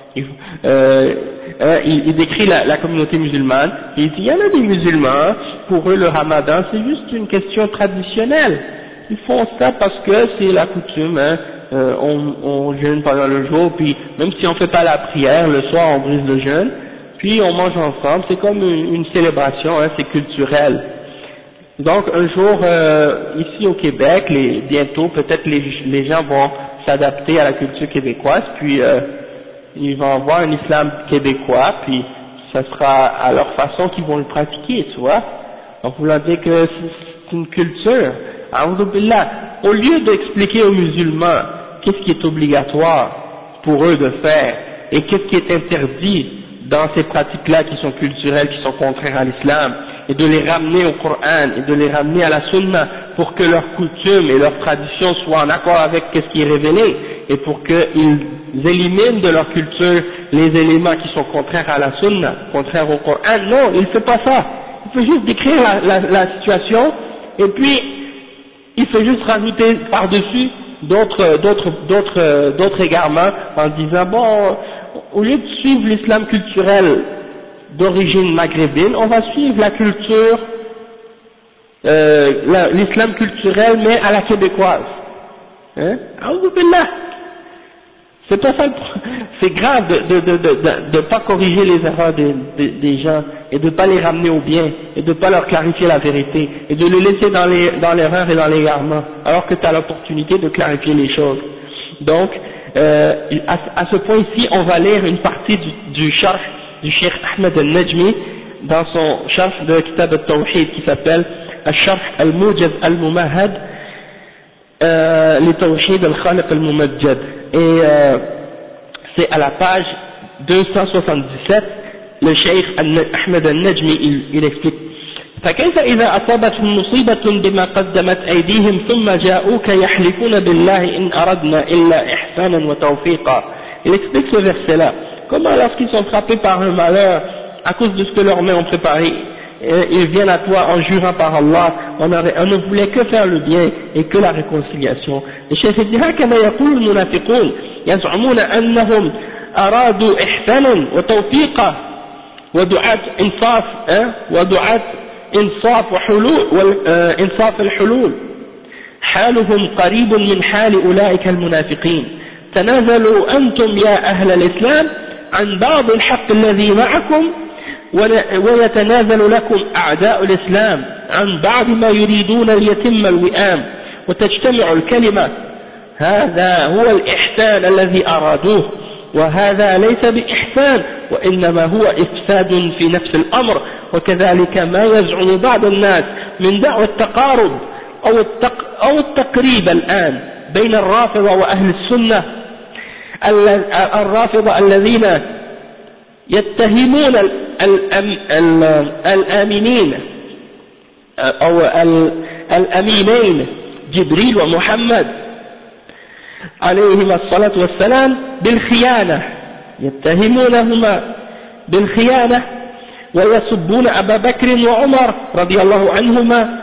Il décrit la communauté musulmane, et il dit il y en a des musulmans, pour eux le ramadan c'est juste une question traditionnelle. Ils font ça parce que c'est la coutume, hein. On jeûne pendant le jour, puis même si on fait pas la prière, le soir on brise le jeûne, puis on mange ensemble, c'est comme une célébration, hein, c'est culturel. Donc un jour, ici au Québec, bientôt peut-être les gens vont s'adapter à la culture québécoise, puis ils vont avoir un islam québécois, puis ça sera à leur façon qu'ils vont le pratiquer, tu vois. Donc voulant dire que c'est une culture. Au lieu d'expliquer aux musulmans qu'est-ce qui est obligatoire pour eux de faire et qu'est-ce qui est interdit dans ces pratiques-là qui sont culturelles, qui sont contraires à l'islam, et de les ramener au Coran et de les ramener à la Sunna pour que leurs coutumes et leurs traditions soient en accord avec ce qui est révélé et pour qu'ils éliminent de leur culture les éléments qui sont contraires à la Sunna, contraires au Coran. Non, il ne fait pas ça. Il fait juste décrire la situation et puis il fait juste rajouter par-dessus d'autres égarements en disant bon, au lieu de suivre l'islam culturel d'origine maghrébine, on va suivre la culture, l'islam culturel mais à la québécoise. Hein? C'est pas ça, c'est grave de pas corriger les erreurs des gens et de pas les ramener au bien et de pas leur clarifier la vérité et de les laisser dans l'erreur et dans l'égarement alors que tu as l'opportunité de clarifier les choses. Donc à ce point ici on va lire une partie du sharh du Cheikh Ahmed al-Najmi dans son sharh de Kitab al-Tawhid qui s'appelle al-Sharh al-Mujaz al-Mumahad li Tawhid al-Khaliq al-Mumajjad. Et c'est à la page 277, le Cheikh Ahmed al-Najmi il explique فكيف إذا أصابتهم مصيبة بما قدمت أيديهم ثم جاءوك يحلفون بالله إن أردنا إلا إحسانا وتوفيقا. Il explique ce verset là. Comment lorsqu'ils sont frappés par un malheur à cause de ce que leurs mains ont préparé, ils viennent à toi en jurant par Allah, on ne voulait que faire le bien et que la réconciliation. Et Cheikh dit هكذا يقول المنافقون يزعمون أنهم أرادوا إحسانا وتوفيقا ودعاة إنصاف ودعاة إنصاف وحلول إنصاف الحلول. حالهم قريب من حال أولئك المنافقين. تنازلوا أنتم يا أهل الإسلام عن بعض الحق الذي معكم ويتنازل لكم أعداء الإسلام عن بعض ما يريدون ليتم الوئام وتجتمع الكلمة. هذا هو الإحسان الذي أرادوه وهذا ليس بإحسان وإنما هو إفساد في نفس الأمر. وكذلك ما يزعم بعض الناس من دعوى التقارب أو التقريب الآن بين الرافضة وأهل السنة. الرافضة الذين يتهمون الآمنين أو الأمينين جبريل ومحمد عليهما الصلاة والسلام بالخيانة، يتهمونهما بالخيانة ويسبون أبا بكر وعمر رضي الله عنهما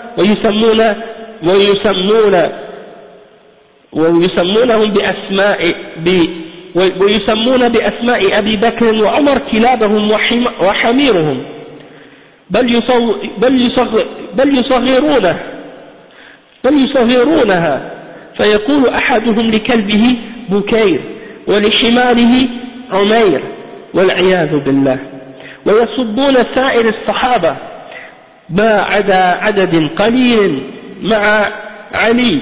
ويسمونهم ويسمون بأسماء أبي بكر وعمر كلابهم وحميرهم بل يصغرونها فيقول أحدهم لكلبه بكير ولحماره عمير والعياذ بالله. ويسبون سائر الصحابة ما عدا عدد قليل مع علي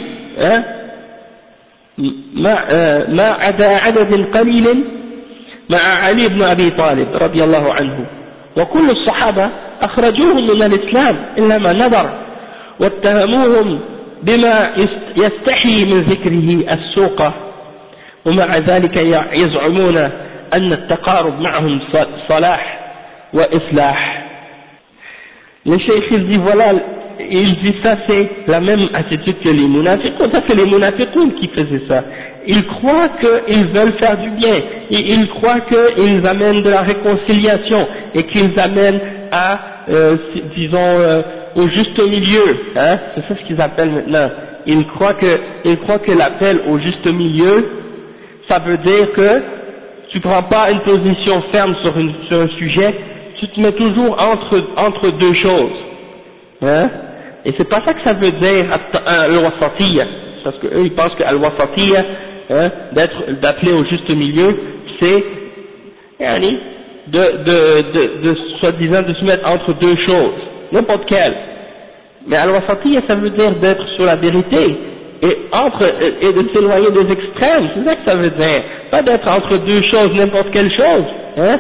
ما عدا عدد قليل مع علي بن أبي طالب رضي الله عنه. وكل الصحابة أخرجوهم من الإسلام إلا ما نظر واتهموهم بما يستحي من ذكره السوقة. ومع ذلك يزعمون أن التقارب معهم صلاح وإصلاح. Le cheikh il dit voilà, il dit ça c'est la même attitude que les munafiqoun, ça c'est les munafiqoun qui faisaient ça. Ils croient qu'ils veulent faire du bien, et ils croient qu'ils amènent de la réconciliation, et qu'ils amènent à, disons, au juste milieu, hein, c'est ça ce qu'ils appellent maintenant. Ils croient que l'appel au juste milieu, ça veut dire que tu prends pas une position ferme sur un sujet, tu te mets toujours entre deux choses, hein, et c'est pas ça que ça veut dire al-wasatiyya, parce que eux ils pensent que al-wasatiyya, hein, d'appeler au juste milieu, c'est de soi-disant de se mettre entre deux choses, n'importe quelle. Mais al-wasatiyya ça veut dire d'être sur la vérité et de s'éloigner des extrêmes, c'est ça que ça veut dire, pas d'être entre deux choses, n'importe quelle chose, hein.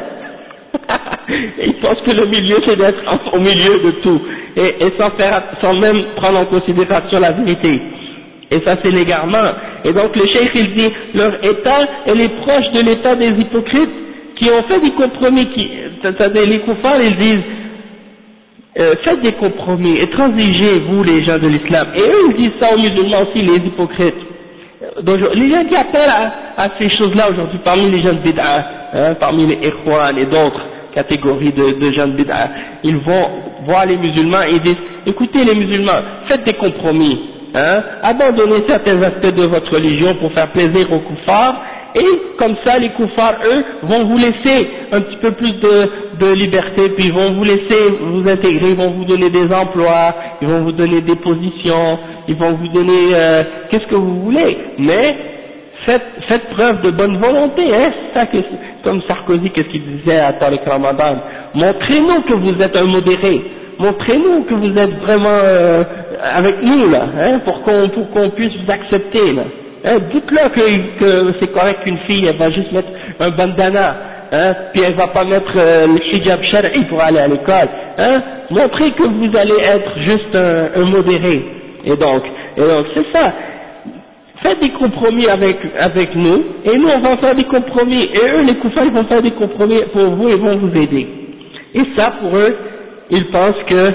Ils pensent que le milieu c'est d'être au milieu de tout et sans même prendre en considération la vérité, et ça c'est l'égarement. Et donc le cheikh il dit leur état elle est proche de l'état des hypocrites qui ont fait des compromis, c'est-à-dire les koufars ils disent faites des compromis et transigez vous les gens de l'islam, et eux ils disent ça aux musulmans aussi, les hypocrites. Donc, les gens qui appellent à ces choses-là aujourd'hui, parmi les gens de bid'a, hein, parmi les ikhwan et d'autres catégories de gens de bid'a, ils vont voir les musulmans et ils disent écoutez les musulmans, faites des compromis, hein, abandonnez certains aspects de votre religion pour faire plaisir aux koufars, et comme ça les koufars eux vont vous laisser un petit peu plus de liberté, puis ils vont vous laisser vous intégrer, ils vont vous donner des emplois, ils vont vous donner des positions, ils vont vous donner qu'est-ce que vous voulez, mais faites preuve de bonne volonté, hein, c'est ça que, comme Sarkozy, qu'est-ce qu'il disait à Tariq Ramadan, montrez-nous que vous êtes un modéré, montrez-nous que vous êtes vraiment avec nous là, hein, pour qu'on puisse vous accepter là. Hein, dites-leur que c'est correct qu'une fille elle va juste mettre un bandana, hein, puis elle va pas mettre le hijab shar'i pour aller à l'école, hein, montrez que vous allez être juste un modéré, et donc c'est ça, faites des compromis avec nous, et nous on va faire des compromis, et eux les koufars ils vont faire des compromis pour vous et vont vous aider, et ça pour eux, ils pensent que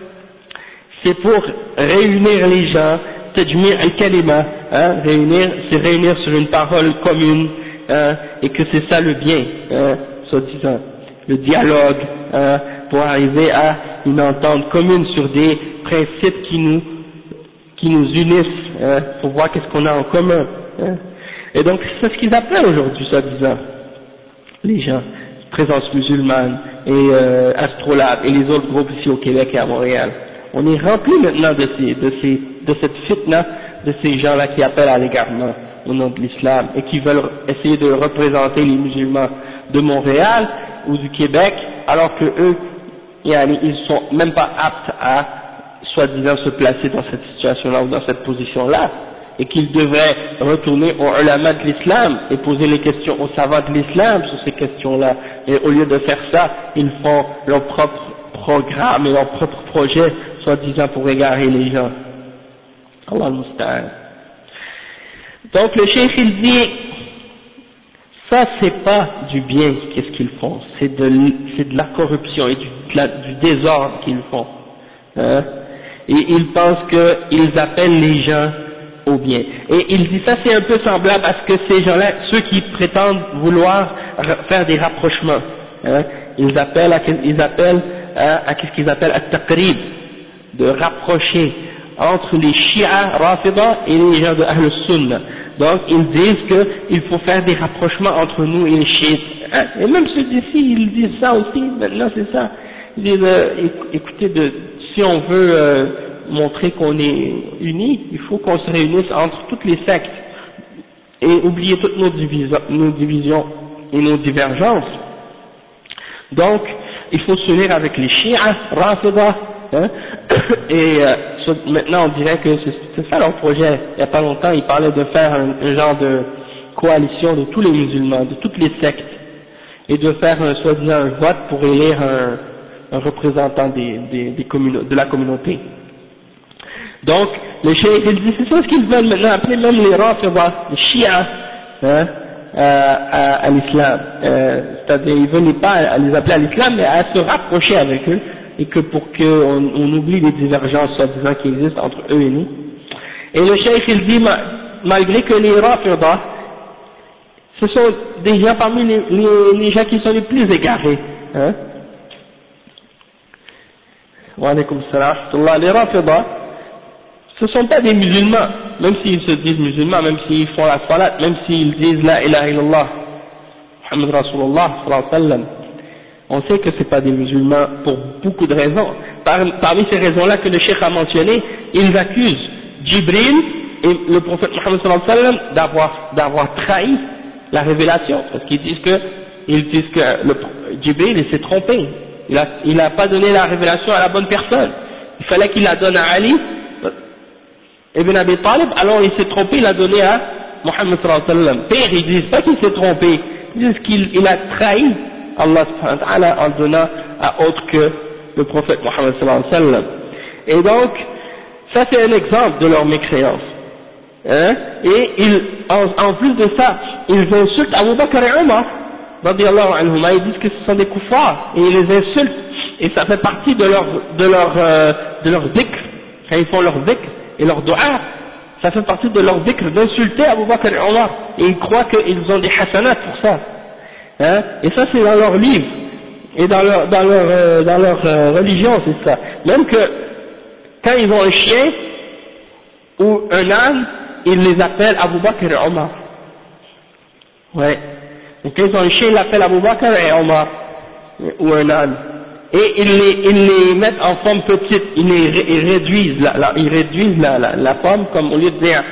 c'est pour réunir les gens, tajmi' al-kalima, hein, c'est réunir sur une parole commune, hein, et que c'est ça le bien, hein, soi-disant, le dialogue, hein, pour arriver à une entente commune sur des principes qui nous unissent, hein, pour voir qu'est-ce qu'on a en commun, hein. Et donc c'est ce qu'ils appellent aujourd'hui, soi-disant, les gens, Présence musulmane et Astrolabe et les autres groupes ici au Québec et à Montréal. On est rempli maintenant de cette fitna, de ces gens-là qui appellent à l'égarement au nom de l'islam et qui veulent essayer de représenter les musulmans de Montréal ou du Québec, alors que eux, ils sont même pas aptes à soi-disant se placer dans cette situation-là ou dans cette position-là, et qu'ils devraient retourner aux ulama de l'islam et poser les questions aux savants de l'islam sur ces questions-là. Et au lieu de faire ça, ils font leur propre programme et leur propre projet, soi-disant pour égarer les gens. Allah al-Musta'an. Donc le cheikh il dit, ça c'est pas du bien qu'est-ce qu'ils font, c'est de la corruption et du désordre qu'ils font, hein? Et ils pensent qu'ils appellent les gens au bien. Et il dit ça c'est un peu semblable à ce que ces gens-là, ceux qui prétendent vouloir faire des rapprochements, hein? Ils appellent à qu'est-ce qu'ils appellent at-taqrib, de rapprocher entre les Shia Rafida et les gens de Ahl Sunnah. Donc ils disent qu'il faut faire des rapprochements entre nous et les chiites. Et même ceux d'ici, ils disent ça aussi, maintenant c'est ça. Ils disent, écoutez, si on veut montrer qu'on est unis, il faut qu'on se réunisse entre toutes les sectes et oublier toutes nos divisions et nos divergences. Donc, il faut s'unir avec les Shia Rafida, hein, et maintenant on dirait que c'est ça leur projet. Il n'y a pas longtemps, ils parlaient de faire un genre de coalition de tous les musulmans, de toutes les sectes, et de faire soi-disant un vote pour élire un représentant de la communauté. Donc, les cheikh, ils disent, c'est ça ce qu'ils veulent maintenant, appeler même les Rafida, les Shia, hein, à l'islam, c'est-à-dire ils venaient pas à les appeler à l'islam mais à se rapprocher avec eux, et que pour qu'on oublie les divergences soi-disant qui existent entre eux et nous. Et le cheikh il dit, malgré que les Rafidah, ce sont des gens parmi les gens qui sont les plus égarés, hein. Wa alaykoum salam wa rahmatullah. Les Rafidah, ce ne sont pas des musulmans, même s'ils se disent musulmans, même s'ils font la salat, même s'ils disent la ilaha illallah, Muhammad Rasulullah sallallahu alayhi wa sallam. On sait que ce n'est pas des musulmans pour beaucoup de raisons. Parmi ces raisons-là que le cheikh a mentionné, ils accusent Jibril et le prophète Muhammad sallallahu alayhi wa sallam d'avoir trahi la révélation, parce qu'ils disent que Jibril s'est trompé, il n'a pas donné la révélation à la bonne personne, il fallait qu'il la donne à Ali Ibn Abi Talib, alors il s'est trompé, il l'a donné à Muhammad sallallahu alayhi wa sallam. Pire, ils disent pas qu'il s'est trompé, ils disent qu'il a trahi Allah subhanahu wa ta'ala en donnant à autre que le prophète Muhammad sallallahu alayhi wa sallam. Et donc, ça c'est un exemple de leur mécréance. Hein? Et en plus de ça, ils insultent Abu Bakr et Omar, radiyallahu anhuma, ils disent que ce sont des kuffars, et ils les insultent, et ça fait partie de leur dhikr, quand ils font leur dhikr et leur dua, ça fait partie de leur dhikr d'insulter Abu Bakr et Omar, et ils croient qu'ils ont des hasanats pour ça. Hein? Et ça c'est dans leur livre, et dans leur religion, c'est ça. Même que, quand ils ont un chien, ou un âne, ils les appellent Abu Bakr et Omar. Ouais. Donc quand ils ont un chien, ils l'appellent Abu Bakr et Omar, ou un âne. Et ils les mettent en forme petite, ils réduisent la forme, comme au lieu de dire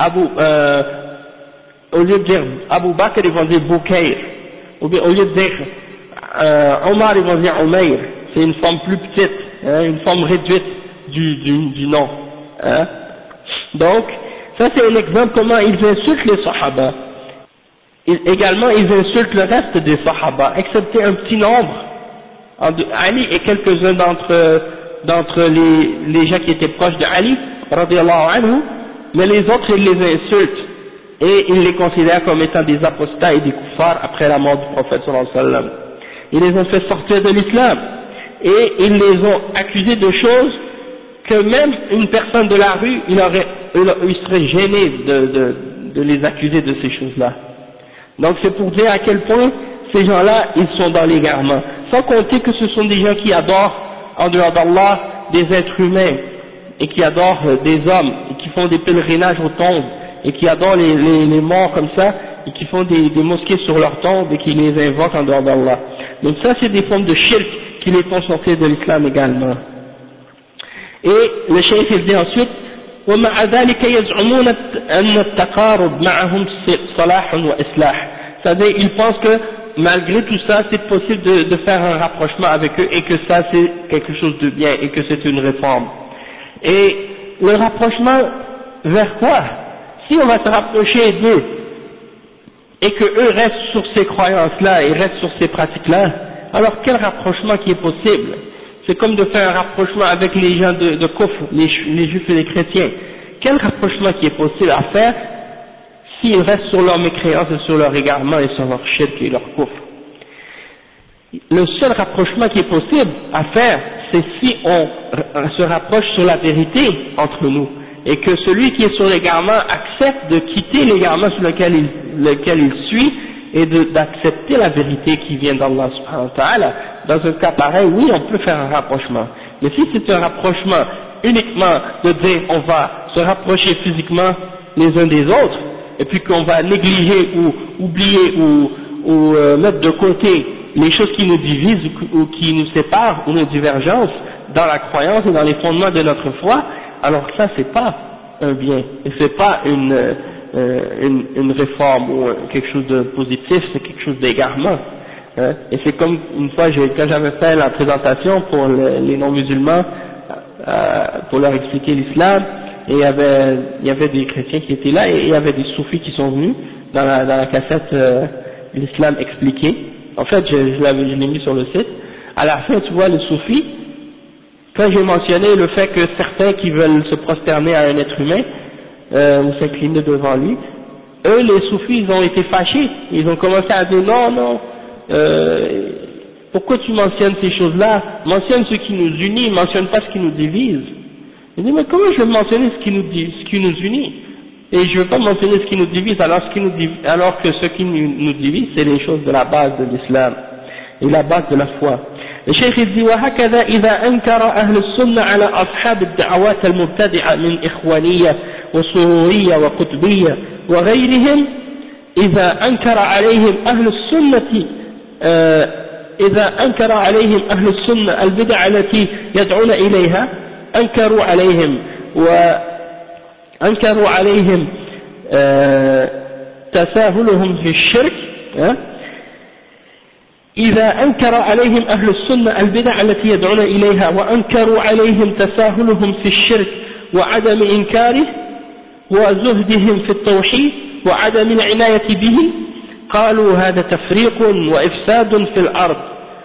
Abu Bakr, ils vont dire Boukair. Ou bien au lieu de dire Omar, ils vont dire Umayr. C'est une forme plus petite, hein, une forme réduite du nom. Hein. Donc, ça c'est un exemple comment ils insultent les Sahaba. Également, ils insultent le reste des Sahaba, excepté un petit nombre, Ali et quelques-uns d'entre les gens qui étaient proches de Ali, radiyallahu anhu, mais les autres ils les insultent, et ils les considèrent comme étant des apostats et des kuffars après la mort du prophète sallallahu alayhi wa sallam. Ils les ont fait sortir de l'islam, et ils les ont accusés de choses que même une personne de la rue, il serait gêné de les accuser de ces choses-là. Donc c'est pour dire à quel point ces gens-là, ils sont dans l'égarement. Sans compter que ce sont des gens qui adorent, en dehors d'Allah, des êtres humains, et qui adorent des hommes, et qui font des pèlerinages aux tombes, et qui adorent les morts comme ça, et qui font des mosquées sur leurs tombes, et qui les invoquent en dehors d'Allah. Donc ça c'est des formes de shirk qui les font sortir de l'islam également. Et le cheikh il dit ensuite, ومع ذلك يزعمون أن التقارب معهم صلاح وإصلاح. C'est-à-dire ils pensent que malgré tout ça c'est possible de faire un rapprochement avec eux et que ça c'est quelque chose de bien et que c'est une réforme. Et le rapprochement vers quoi? Si on va se rapprocher d'eux et que eux restent sur ces croyances-là et restent sur ces pratiques-là, alors quel rapprochement qui est possible? C'est comme de faire un rapprochement avec les gens de Kufr, les juifs et les chrétiens. Quel rapprochement qui est possible à faire s'ils restent sur leur mécréance et sur leur égarement et sur leur shirk et leur kufr? Le seul rapprochement qui est possible à faire, c'est si on se rapproche sur la vérité entre nous, et que celui qui est sur l'égarement accepte de quitter l'égarement sur lequel il suit, et d'accepter la vérité qui vient d'Allah subhanahu wa ta'ala. Dans un cas pareil, oui, on peut faire un rapprochement. Mais si c'est un rapprochement uniquement de dire on va se rapprocher physiquement les uns des autres, et puis qu'on va négliger ou oublier ou mettre de côté les choses qui nous divisent ou qui nous séparent ou nos divergences dans la croyance et dans les fondements de notre foi, alors ça c'est pas un bien, et c'est pas une réforme ou quelque chose de positif, c'est quelque chose d'égarement. Hein. Et c'est comme une fois quand j'avais fait la présentation pour les non-musulmans, pour leur expliquer l'islam, et il y avait des chrétiens qui étaient là, et il y avait des soufis qui sont venus dans la cassette l'islam expliqué. En fait je l'ai mis sur le site. À la fin tu vois le soufi, quand j'ai mentionné le fait que certains qui veulent se prosterner à un être humain ou s'incliner devant lui, eux les soufis ils ont été fâchés, ils ont commencé à dire non, pourquoi tu mentionnes ces choses-là, mentionne ce qui nous unit, mentionne pas ce qui nous divise. Il dit mais comment je vais mentionner ce qui nous unit et je ne veux pas mentionner ce qui nous divise alors que ce qui nous divise c'est les choses de la base de l'islam et la base de la foi. Le cheikh il dit وهكذا إذا أنكر أهل السنة على أصحاب الدعوات المبتدعة من إخوانية وسرورية وقطبية وغيرهم إذا أنكر عليهم أهل السنة البدع التي يدعون إليها أنكروا عليهم تساهلهم في الشرك. إذا أنكر عليهم أهل السنة البدع التي يدعون إليها وأنكروا عليهم تساهلهم في الشرك وعدم إنكاره وزهدهم في التوحيد وعدم العناية به قالوا هذا تفريق وإفساد في الأرض.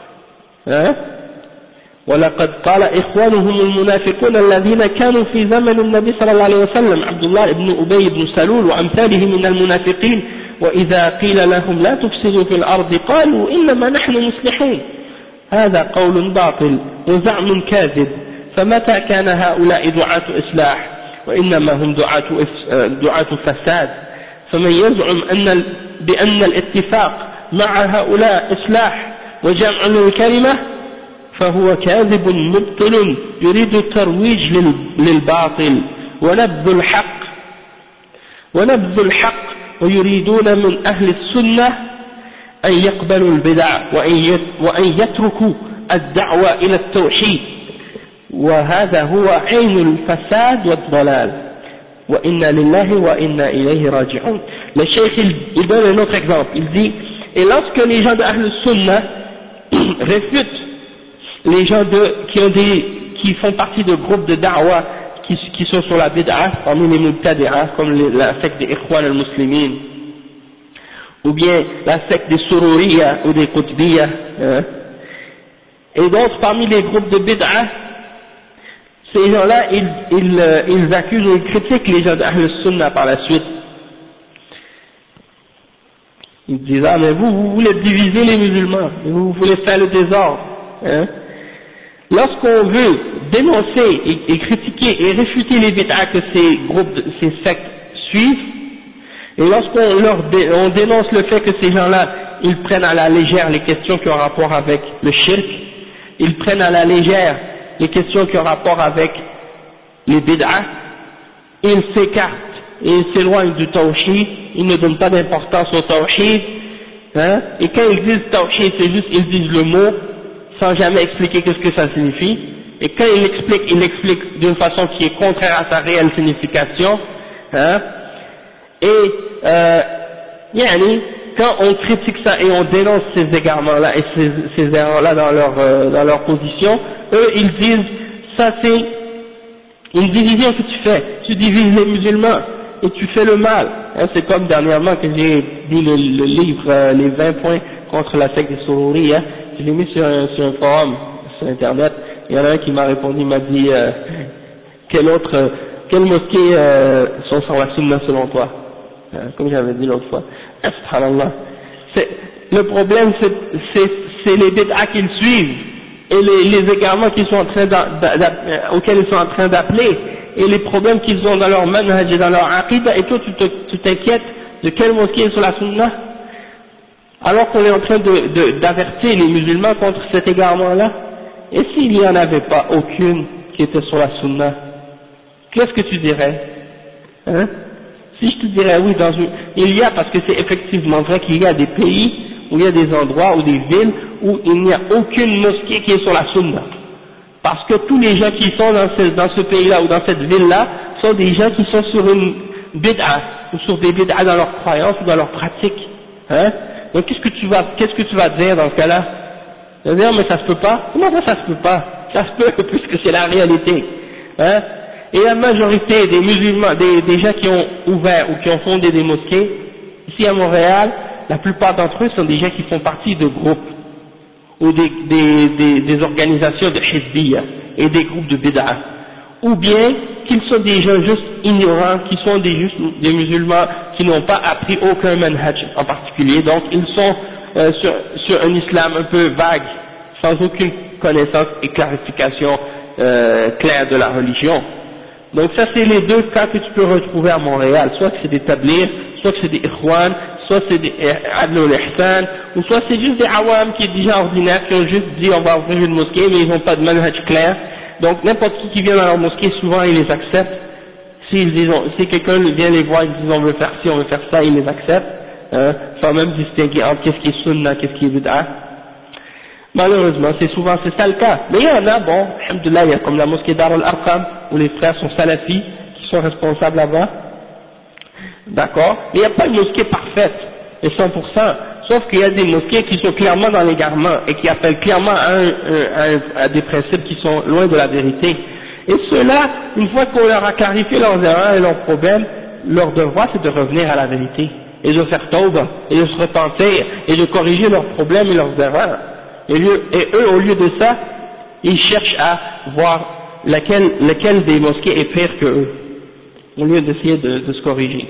ولقد قال إخوانهم المنافقون الذين كانوا في زمن النبي صلى الله عليه وسلم عبد الله بن أبي بن سلول وأمثاله من المنافقين وإذا قيل لهم لا تفسدوا في الأرض قالوا إنما نحن مصلحون. هذا قول باطل وزعم كاذب. فمتى كان هؤلاء دعاة إصلاح وإنما هم دعاة فساد. فمن يزعم بأن الاتفاق مع هؤلاء إصلاح وجمع للكلمة فهو كاذب مبطل يريد الترويج للباطل ونبذ الحق ويريدون من أهل السنة أن يقبلوا البدع وأن يتركوا الدعوة إلى التوحيد وهذا هو عين الفساد والضلال وإنا لله وإنا إليه راجعون. Le cheikh il donne un autre exemple, il dit et lorsque les gens de Ahl Sunnah réfutent les gens qui font partie de groupes de da'wah qui sont sur la bid'a, parmi les mubtadi'a, comme la secte des Ikhwan al-Muslimin, ou bien la secte des Sururiya ou des Qutbiya, et d'autres parmi les groupes de bid'a, ces gens-là, ils accusent ou ils critiquent les gens d'Ahl Sunnah par la suite. Ils disent, ah mais vous voulez diviser les musulmans, vous voulez faire le désordre, Lorsqu'on veut dénoncer et critiquer et réfuter les bid'a que ces sectes suivent, et lorsqu'on dénonce le fait que ces gens-là, ils prennent à la légère les questions qui ont rapport avec le shirk, ils prennent à la légère les questions qui ont rapport avec les bid'a, ils s'écartent et ils s'éloignent du tawhid, ils ne donnent pas d'importance au tawhid, et quand ils disent tawhid, c'est juste, ils disent le mot, sans jamais expliquer qu'est-ce que ça signifie, et quand il l'explique d'une façon qui est contraire à sa réelle signification, quand on critique ça et on dénonce ces égarements-là et ces erreurs-là dans leur position, eux ils disent, ça c'est une division que tu fais, tu divises les musulmans et tu fais le mal, c'est comme dernièrement que j'ai dit le livre, les 20 points contre la secte des Sururi, je l'ai mis sur un forum, sur internet, il y en a un qui m'a répondu, il m'a dit, quelle mosquée sont sur la sunna selon toi, comme j'avais dit l'autre fois, subhanallah. Le problème c'est les bid'a qu'ils suivent, et les égarements qu'ils sont en train auxquels ils sont en train d'appeler, et les problèmes qu'ils ont dans leur manhaj et dans leur aqidah, et toi tu t'inquiètes de quelle mosquée est sur la sunna, alors qu'on est en train d'avertir les musulmans contre cet égarement-là. Et s'il n'y en avait pas aucune qui était sur la sunna, qu'est-ce que tu dirais, Si je te dirais oui, il y a, parce que c'est effectivement vrai qu'il y a des pays où il y a des endroits ou des villes où il n'y a aucune mosquée qui est sur la sunna, parce que tous les gens qui sont dans ce pays-là ou dans cette ville-là sont des gens qui sont sur une bid'a, ou sur des bid'a dans leurs croyances ou dans leurs pratiques, Donc qu'est-ce que tu vas dire dans ce cas-là? Tu vas dire mais ça se peut pas? Comment ça se peut pas? Ça se peut puisque c'est la réalité. Et la majorité des musulmans, des gens qui ont ouvert ou qui ont fondé des mosquées, ici à Montréal, la plupart d'entre eux sont des gens qui font partie de groupes ou des organisations de hizbiyya et des groupes de bid'a, ou bien qu'ils sont des gens juste ignorants, qui sont des musulmans qui n'ont pas appris aucun manhaj en particulier, donc ils sont sur un islam un peu vague, sans aucune connaissance et clarification claire de la religion. Donc ça c'est les deux cas que tu peux retrouver à Montréal, soit que c'est des tablighs, soit que c'est des ikhwan, soit c'est des adl al-ihsan, ou soit c'est juste des awam qui sont déjà ordinaires, qui ont juste dit on va ouvrir une mosquée mais ils n'ont pas de manhaj clair. Donc n'importe qui vient dans leur mosquée, souvent ils les acceptent. Si quelqu'un vient les voir, ils disent on veut faire ci, on veut faire ça, ils les acceptent, sans même distinguer entre qu'est-ce qui est sunna, qu'est-ce qui est bid'ah. Malheureusement, c'est ça le cas. Mais il y en a, bon, alhamdoulilah, il y a comme la mosquée Dar al-Arqam, où les frères sont salafis, qui sont responsables là-bas. D'accord? Mais il n'y a pas une mosquée parfaite, et 100%. Sauf qu'il y a des mosquées qui sont clairement dans l'égarement, et qui appellent clairement à des principes qui sont loin de la vérité. Et ceux-là, une fois qu'on leur a clarifié leurs erreurs et leurs problèmes, leur devoir c'est de revenir à la vérité, et de faire tauba, et de se repentir, et de corriger leurs problèmes et leurs erreurs. Et eux, au lieu de ça, ils cherchent à voir lequel des mosquées est pire que eux, au lieu d'essayer de se corriger.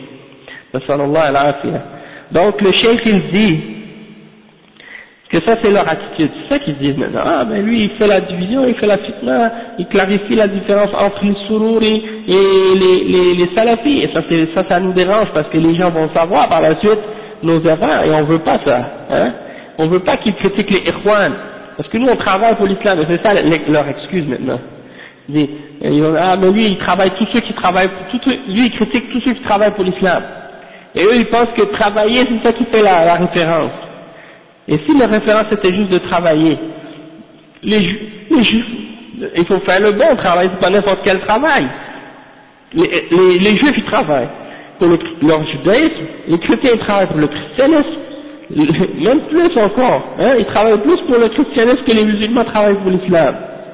Donc le cheikh il dit que ça c'est leur attitude, c'est ça qu'ils disent maintenant. Ah ben lui il fait la division, il fait la fitna, il clarifie la différence entre les sururi et les salafis, et ça nous dérange parce que les gens vont savoir par la suite nos erreurs et on veut pas ça, hein. On veut pas qu'ils critiquent les ikhwan, parce que nous on travaille pour l'islam, et c'est ça leur excuse maintenant. Ils disent, ah mais lui il travaille, tous ceux qui travaillent, lui il critique tous ceux qui travaillent pour l'islam. Et eux ils pensent que travailler c'est ça qui fait la référence. Et si la référence était juste de travailler, les juifs, il faut faire le bon travail, c'est pas n'importe quel travail. Les juifs ils travaillent pour leur judaïsme, les chrétiens ils travaillent pour le christianisme. Même plus encore, hein, ils travaillent plus pour le christianisme que les musulmans travaillent pour l'islam.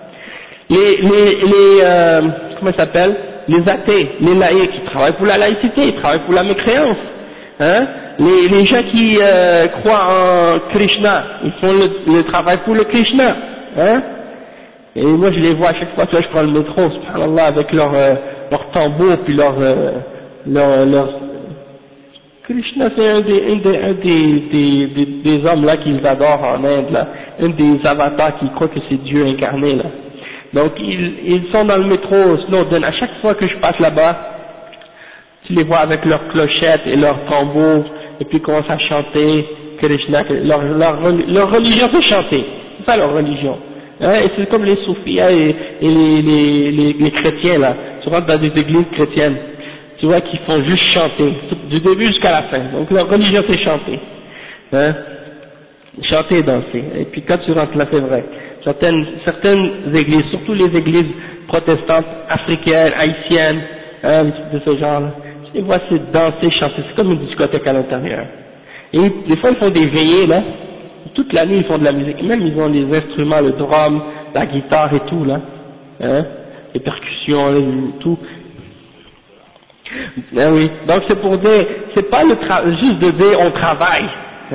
Comment ça s'appelle? Les athées, les laïcs, ils travaillent pour la laïcité, ils travaillent pour la mécréance. Hein? Les gens qui croient en Krishna, ils font le travail pour le Krishna. Hein? Et moi je les vois à chaque fois que je prends le métro, subhanallah, avec leur tambour puis leur Krishna c'est un des hommes là qu'ils adorent en Inde là, un des avatars qui croient que c'est Dieu incarné là. Donc ils sont dans le métro Snowden, à chaque fois que je passe là-bas, tu les vois avec leurs clochettes et leurs tambours, et puis ils commencent à chanter Krishna, leur religion c'est chanter, c'est ça leur religion. Hein, et c'est comme les soufis et les chrétiens là, tu rentres dans des églises chrétiennes, tu vois qu'ils font juste chanter, du début jusqu'à la fin. Donc leur religion c'est chanter, hein, chanter et danser. Et puis quand tu rentres là c'est vrai, certaines églises, surtout les églises protestantes, africaines, haïtiennes, hein, de ce genre là, tu les vois c'est danser, chanter, c'est comme une discothèque à l'intérieur. Et des fois ils font des veillées là, toute la nuit ils font de la musique, même ils ont les instruments, le drum, la guitare et tout là, hein, les percussions, tout. Ben oui, donc c'est pour dire, c'est pas juste de dire on travaille,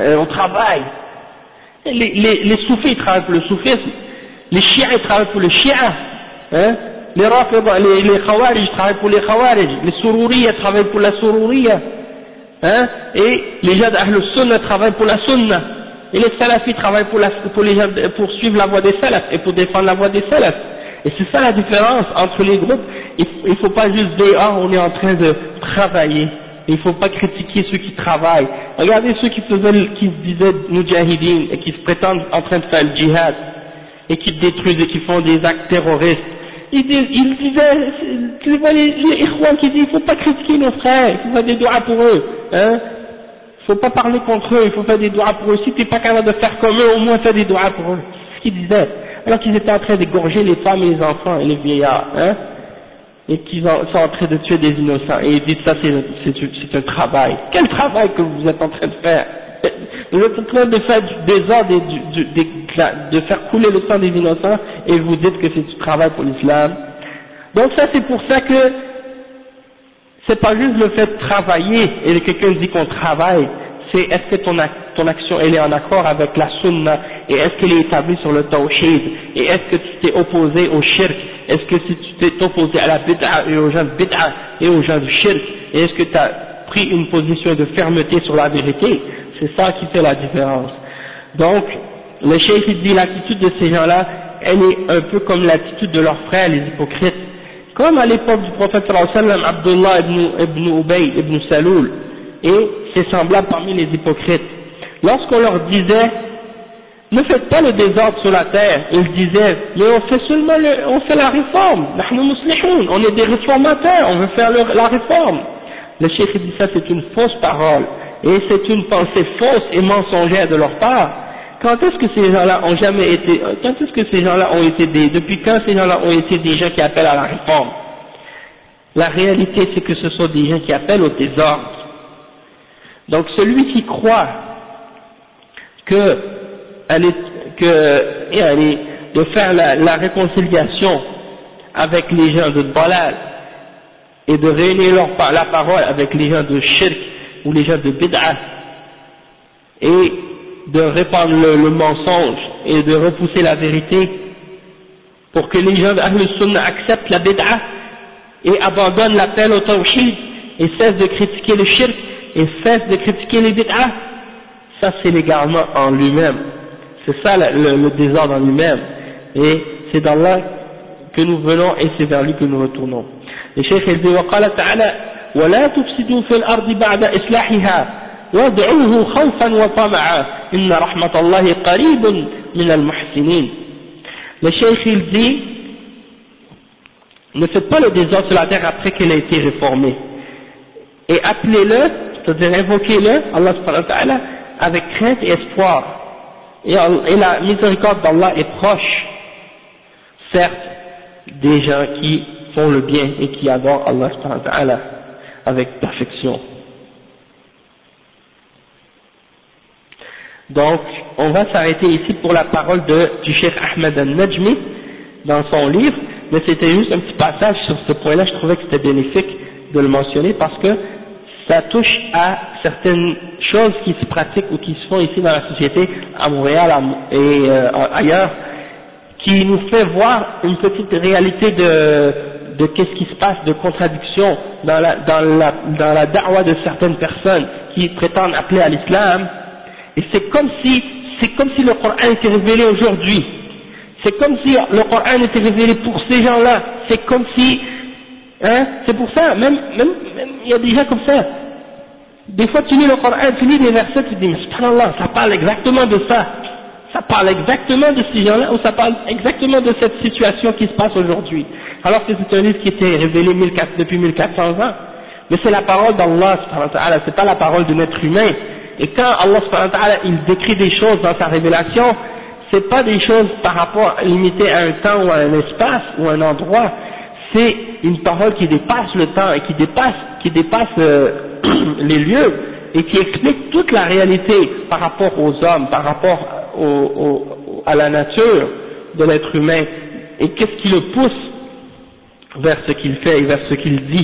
les soufis ils travaillent pour le soufisme, les chiites ils travaillent pour le chiites, hein, les khawarij travaillent pour les khawarij, les sururiya travaillent pour la sururiya, hein, et les gens d'Ahl Sunna travaillent pour la sunna, et les salafis travaillent pour suivre la voie des salafs et pour défendre la voie des salafs. Et c'est ça la différence entre les groupes. Il faut pas juste dire ah on est en train de travailler. Il faut pas critiquer ceux qui travaillent. Regardez ceux qui se disaient mujahideen et qui se prétendent en train de faire le djihad et qui détruisent et qui font des actes terroristes. Ils disaient, tu vois les ikhwan qui disent il faut pas critiquer nos frères, il faut faire des doigts pour eux, hein. Il faut pas parler contre eux, il faut faire des doigts pour eux. Si tu n'es pas capable de faire comme eux, au moins fais des doigts pour eux. C'est ce qu'ils disaient. Alors qu'ils étaient en train d'égorger les femmes et les enfants et les vieillards, hein, et qu'ils sont en train de tuer des innocents. Et ils disent ça c'est un travail. Quel travail que vous êtes en train de faire? Vous êtes en train de faire du désordre, de faire couler le sang des innocents, et vous dites que c'est du travail pour l'islam. Donc ça c'est pour ça que c'est pas juste le fait de travailler et quelqu'un dit qu'on travaille, c'est est-ce que ton action elle est en accord avec la sunna et est-ce qu'elle est établie sur le tawhid et est-ce que tu t'es opposé au shirk est-ce que si tu t'es opposé à la bid'a et aux gens de bid'a et aux gens du shirk, et est-ce que tu as pris une position de fermeté sur la vérité? C'est ça qui fait la différence. Donc, le cheikh il dit l'attitude de ces gens-là, elle est un peu comme l'attitude de leurs frères, les hypocrites. Comme à l'époque du prophète sallallahu alayhi wa sallam, Abdullah ibn Ubay ibn Saloul, et c'est semblable parmi les hypocrites. Lorsqu'on leur disait, ne faites pas le désordre sur la terre, ils disaient, mais on fait seulement on fait la réforme, nahnu muslihoun, on est des réformateurs, on veut faire la réforme. Le cheikh dit ça, c'est une fausse parole, et c'est une pensée fausse et mensongère de leur part. Quand est-ce que ces gens-là ont jamais été, depuis quand ces gens-là ont été des gens qui appellent à la réforme? La réalité, c'est que ce sont des gens qui appellent au désordre. Donc celui qui croit de faire la réconciliation avec les gens de Dalal et de réunir la parole avec les gens de Shirk ou les gens de Bid'ah et de répandre le mensonge et de repousser la vérité pour que les gens d'Ahl Sunnah acceptent la Bid'ah et abandonnent l'appel au Tawhid et cessent de critiquer le Shirk et cessent de critiquer les Bid'ah, ça c'est l'égarement en lui-même, c'est ça le désordre en lui-même, et c'est d'Allah que nous venons et c'est vers lui que nous retournons. Le Cheikh il dit وقال تعالى ولا تفسدوا في الأرض بعد إصلاحها وادعوه خوفا وطمعا إن رحمة الله قريب من المحسنين. Le Cheikh il dit ne faites pas le désordre sur la terre après qu'elle a été réformée et appelez-le, c'est-à-dire invoquez-le, Allah subhanahu wa ta'ala, avec crainte et espoir, et la miséricorde d'Allah est proche, certes, des gens qui font le bien et qui adorent Allah subhanahu wa ta'ala avec perfection. Donc, on va s'arrêter ici pour la parole du Cheikh Ahmed al-Najmi dans son livre, mais c'était juste un petit passage sur ce point-là, je trouvais que c'était bénéfique de le mentionner parce que ça touche à certaines choses qui se pratiquent ou qui se font ici dans la société, à Montréal et ailleurs, qui nous fait voir une petite réalité de qu'est-ce qui se passe de contradiction dans la da'wa de certaines personnes qui prétendent appeler à l'islam, et c'est comme si le Coran était révélé aujourd'hui, c'est comme si le Coran était révélé pour ces gens-là, c'est comme si, c'est pour ça, même il y a des gens comme ça. Des fois tu lis le Coran, tu lis des versets, tu te dis, mais subhanallah, ça parle exactement de ça. Ça parle exactement de ces gens-là, ou ça parle exactement de cette situation qui se passe aujourd'hui. Alors que c'est un livre qui était révélé depuis 1400 ans. Mais c'est la parole d'Allah, c'est pas la parole d'un être humain. Et quand Allah, il décrit des choses dans sa révélation, c'est pas des choses par rapport limitées à un temps ou à un espace ou à un endroit. C'est une parole qui dépasse le temps et qui dépasse les lieux et qui explique toute la réalité par rapport aux hommes, par rapport à la nature de l'être humain et qu'est-ce qui le pousse vers ce qu'il fait et vers ce qu'il dit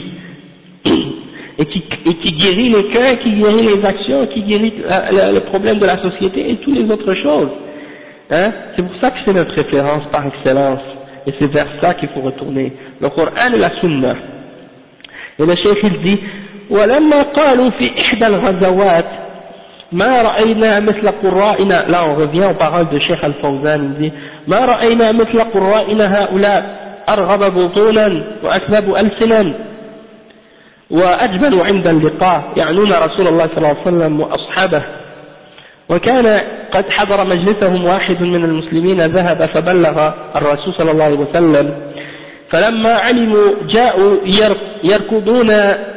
et qui guérit les cœurs, qui guérit les actions, qui guérit le problème de la société et toutes les autres choses. C'est pour ça que c'est notre référence par excellence et c'est vers ça qu'il faut retourner, le Coran et la Sunna. Et le Cheikh il dit وَلَمَّا قَالُوا فِي إِحْدَى الْغَزَوَاتِ ما رأينا مثل قرائنا, là on revient aux paroles de Cheikh Al-Fawzan, il dit ما رأينا مثل قرائنا هؤلاء أرغب بطونا وأكذب ألسنا وأجبن عند اللقاء, يعنون رسول الله صلى الله عليه وسلم وأصحابه. وكان قد حضر مجلسهم واحد من المسلمين ذهب فبلغ الرسول صلى الله عليه وسلم, فلما علموا جاءوا يركضون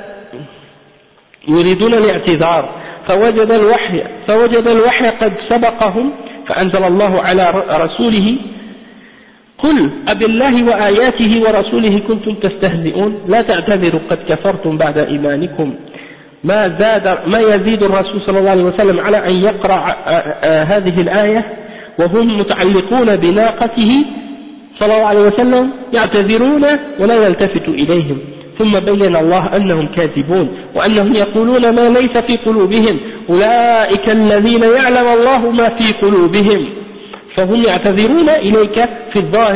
يريدون الاعتذار, فوجد الوحي قد سبقهم, فأنزل الله على رسوله قل أبالله وآياته ورسوله كنتم تستهزئون لا تعتذروا قد كفرتم بعد إيمانكم. ما يزيد الرسول صلى الله عليه وسلم على أن يقرأ هذه الآية وهم متعلقون بناقته صلى الله عليه وسلم يعتذرون ولا يلتفت إليهم, ثم بين الله أنهم كاذبون وأنهم يقولون ما ليس في قلوبهم أولئك الذين يعلم الله ما في قلوبهم فهم يعتذرون إليك في الظاهر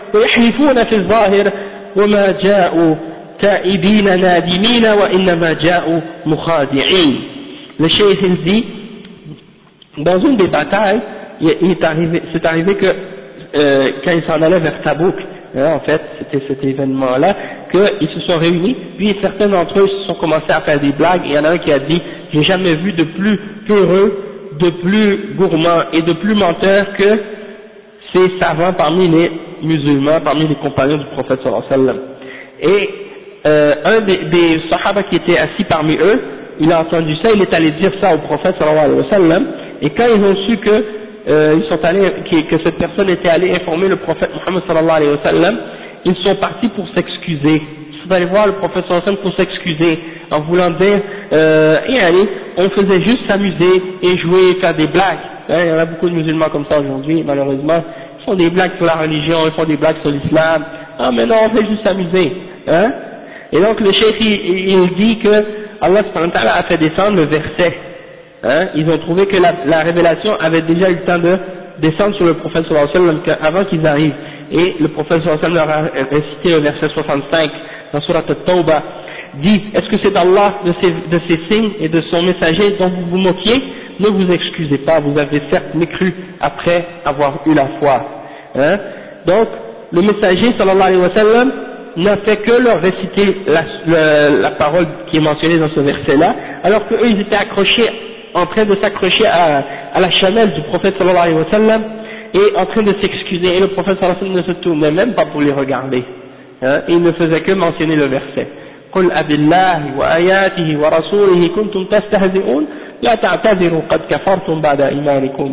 ويحلفون في الظاهر وما جاءوا تائبين نادمين وإنما جاءوا مخادعين. Le cheikh il dit, dans une des batailles, c'est arrivé que quand ils s'en allaient vers Tabouk, en fait, c'était cet événement-là, qu'ils se sont réunis, puis certains d'entre eux se sont commencés à faire des blagues, et il y en a un qui a dit, j'ai jamais vu de plus peureux, de plus gourmand et de plus menteur que ces savants parmi les musulmans, parmi les compagnons du prophète sallallahu alayhi wa sallam. Et un des sahaba qui était assis parmi eux, il a entendu ça, il est allé dire ça au prophète sallallahu alayhi wa sallam, et quand ils ont su que cette personne était allée informer le prophète Muhammad sallallahu alayhi wa sallam, ils sont partis pour s'excuser. Ils sont allés voir le prophète sallallahu alayhi wa sallam pour s'excuser, en voulant dire, on faisait juste s'amuser et jouer, faire des blagues. Il y en a beaucoup de musulmans comme ça aujourd'hui, malheureusement. Ils font des blagues sur la religion, ils font des blagues sur l'islam. Ah mais non, on fait juste s'amuser. Et donc le cheikh il dit que Allah subhanahu wa ta'ala a fait descendre le verset. Ils ont trouvé que la révélation avait déjà eu le temps de descendre sur le prophète sallallahu alayhi wa sallam avant qu'ils arrivent. Et le prophète sallallahu alayhi wa sallam leur a récité le verset 65 dans Surat At-Tawbah, dit, est-ce que c'est d'Allah, de ses signes et de son messager dont vous vous moquiez? Ne vous excusez pas, vous avez certes mécru après avoir eu la foi. Donc, le messager sallallahu alayhi wa sallam n'a fait que leur réciter la parole qui est mentionnée dans ce verset-là, alors qu'eux ils étaient accrochés, en train de s'accrocher à la chamelle du prophète sallallahu alayhi wa sallam, et en train de s'excuser, et le prophète sallallahu alayhi wa sallam ne se tournait même pas pour les regarder, et il ne faisait que mentionner le verset. قل أب الله وآياته ورسوله كنتم تستهزئون لا تعتذروا قد كفرتم بعد إيمانكم.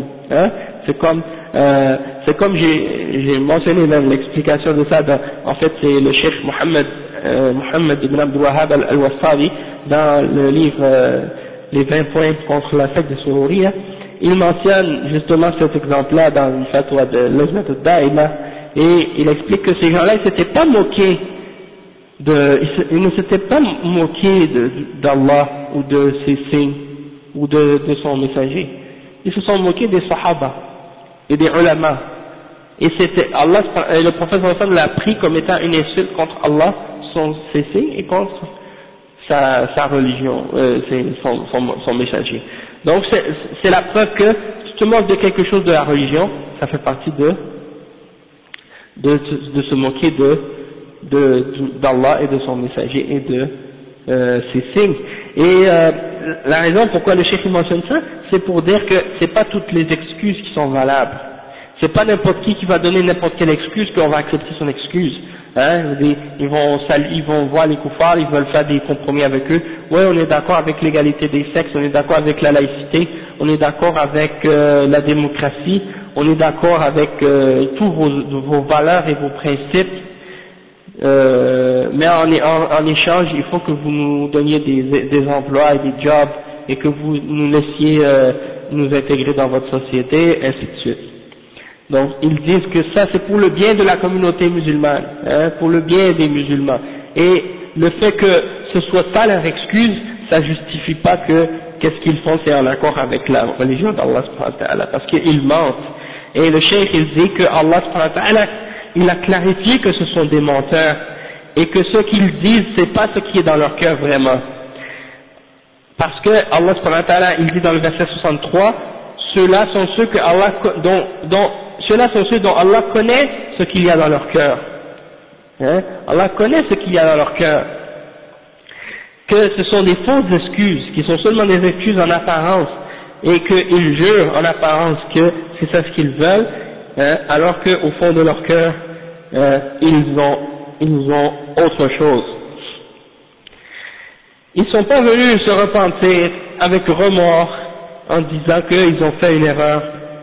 C'est comme j'ai mentionné même l'explication de ça, en fait c'est le cheikh Mohammed ibn Abdul Wahhab al-Wassali dans le livre les 20 points contre la secte de Sourouriya. Il mentionne justement cet exemple-là dans une fatwa de Lajnat al-Da'ima, et il explique que ces gens-là ils s'étaient pas moqués ils ne s'étaient pas moqués d'Allah ou de ses signes ou de son messager. Ils se sont moqués des sahaba et des ulama. Et c'était Allah, le prophète sallallahu alayhi wa sallam l'a pris comme étant une insulte contre Allah, ses signes, et contre sa religion, son messager. Donc c'est la preuve que si tu te moques de quelque chose de la religion, ça fait partie de se moquer d'Allah et de son messager et de ses signes. Et la raison pourquoi le cheikh mentionne ça, c'est pour dire que c'est pas toutes les excuses qui sont valables. C'est pas n'importe qui va donner n'importe quelle excuse qu'on va accepter son excuse. Ils vont voir les koufars, ils veulent faire des compromis avec eux. Ouais, on est d'accord avec l'égalité des sexes, on est d'accord avec la laïcité, on est d'accord avec la démocratie, on est d'accord avec tous vos valeurs et vos principes. Mais en échange, il faut que vous nous donniez des emplois et des jobs, et que vous nous laissiez nous intégrer dans votre société, ainsi de suite. Donc ils disent que ça c'est pour le bien de la communauté musulmane, pour le bien des musulmans. Et le fait que ce soit ça leur excuse, ça justifie pas que qu'est-ce qu'ils font c'est en accord avec la religion d'Allah subhanahu wa ta'ala, parce qu'ils mentent. Et le cheikh il dit que Allah subhanahu wa ta'ala il a clarifié que ce sont des menteurs, et que ce qu'ils disent, c'est pas ce qui est dans leur cœur vraiment. Parce que Allah subhanahu wa ta'ala, il dit dans le verset 63, ceux-là sont ceux que Allah, ceux-là sont ceux dont Allah connaît ce qu'il y a dans leur cœur. Allah connaît ce qu'il y a dans leur cœur. Que ce sont des fausses excuses, qui sont seulement des excuses en apparence, et qu'ils jurent en apparence que c'est ça ce qu'ils veulent, alors qu'au fond de leur cœur, ils ont autre chose. Ils ne sont pas venus se repentir avec remords en disant qu'ils ont fait une erreur.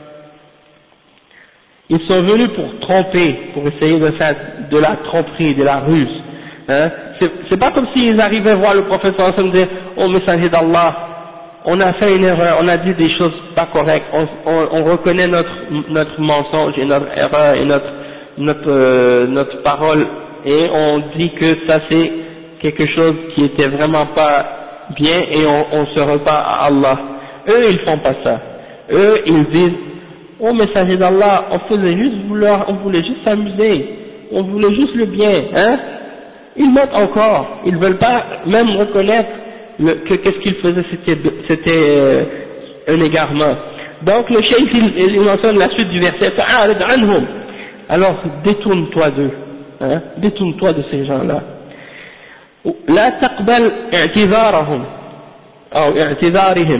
Ils sont venus pour tromper, pour essayer de faire de la tromperie, de la ruse. C'est pas comme s'ils arrivaient voir le prophète sallallahu alayhi wa sallam dire, oh messager d'Allah, on a fait une erreur, on a dit des choses pas correctes, on reconnaît notre mensonge et notre erreur et notre parole, et on dit que ça c'est quelque chose qui était vraiment pas bien, et on se repent à Allah. Eux ils font pas ça. Eux ils disent, oh messager d'Allah, on voulait juste s'amuser, on voulait juste le bien, hein. Ils mentent encore, ils veulent pas même reconnaître que qu'est-ce qu'ils faisaient c'était un égarement. Donc le cheikh il mentionne la suite du verset, fa'arid anhum, alors détourne-toi d'eux, hein, détourne-toi de ces gens-là. لا تقبل اعتذارهم أو اعتذارهم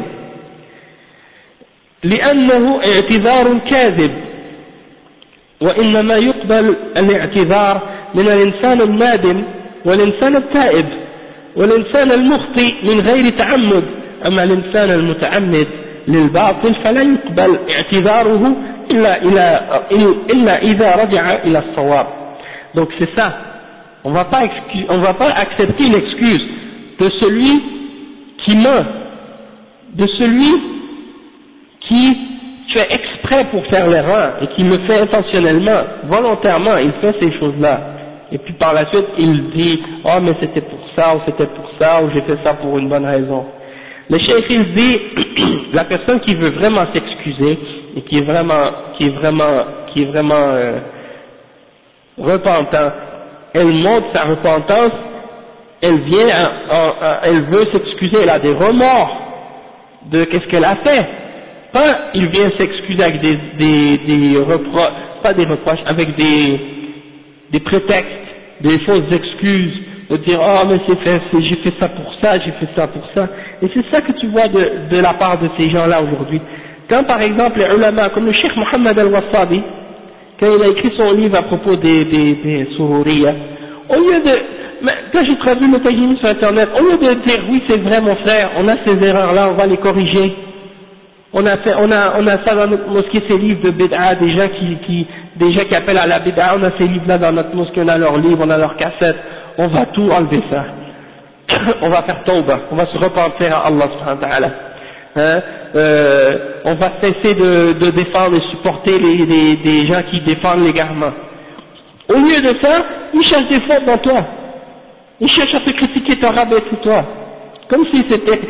لأنه اعتذار كاذب، وإنما يقبل الاعتذار من الإنسان النادم والإنسان التائب والإنسان المخطئ من غير تعمد، أما الإنسان المتعمد للباطل فلا يقبل اعتذاره إلا إذا رجع إلى الصواب. Donc c'est ça, on va pas accepter l'excuse de celui qui ment, de celui qui fait exprès pour faire l'erreur et qui le fait intentionnellement, volontairement, il fait ces choses-là. Et puis par la suite, il dit « Oh, mais c'était pour ça, ou c'était pour ça, ou j'ai fait ça pour une bonne raison. » Le cheikh, il dit « La personne qui veut vraiment s'excuser, et qui est vraiment repentant, elle montre sa repentance, elle veut s'excuser, elle a des remords de qu'est-ce qu'elle a fait. Pas, il vient s'excuser avec des reproches, pas des reproches, avec des prétextes, des fausses excuses, de dire oh mais j'ai fait ça pour ça, j'ai fait ça pour ça. Et c'est ça que tu vois de la part de ces gens-là aujourd'hui. Quand par exemple les ulama, comme le Cheikh Mohammed Al-Wasabi, quand il a écrit son livre à propos des Sourouriya, au lieu de, quand j'ai traduit le tajimi sur internet, au lieu de dire oui c'est vrai mon frère, on a ces erreurs-là, on va les corriger. On a ça dans notre mosquée, ces livres de bid'a, des gens qui appellent à la bid'a, on a ces livres-là dans notre mosquée, on a leurs livres, on a leurs cassettes, on va tout enlever ça. On va faire tauba, on va se repentir à Allah subhanahu wa ta'ala. Hein, on va cesser de défendre et supporter des gens qui défendent l'égarement. Au lieu de ça, ils cherchent des fautes dans toi. Ils cherchent à te critiquer, te rabaisser toi. Comme si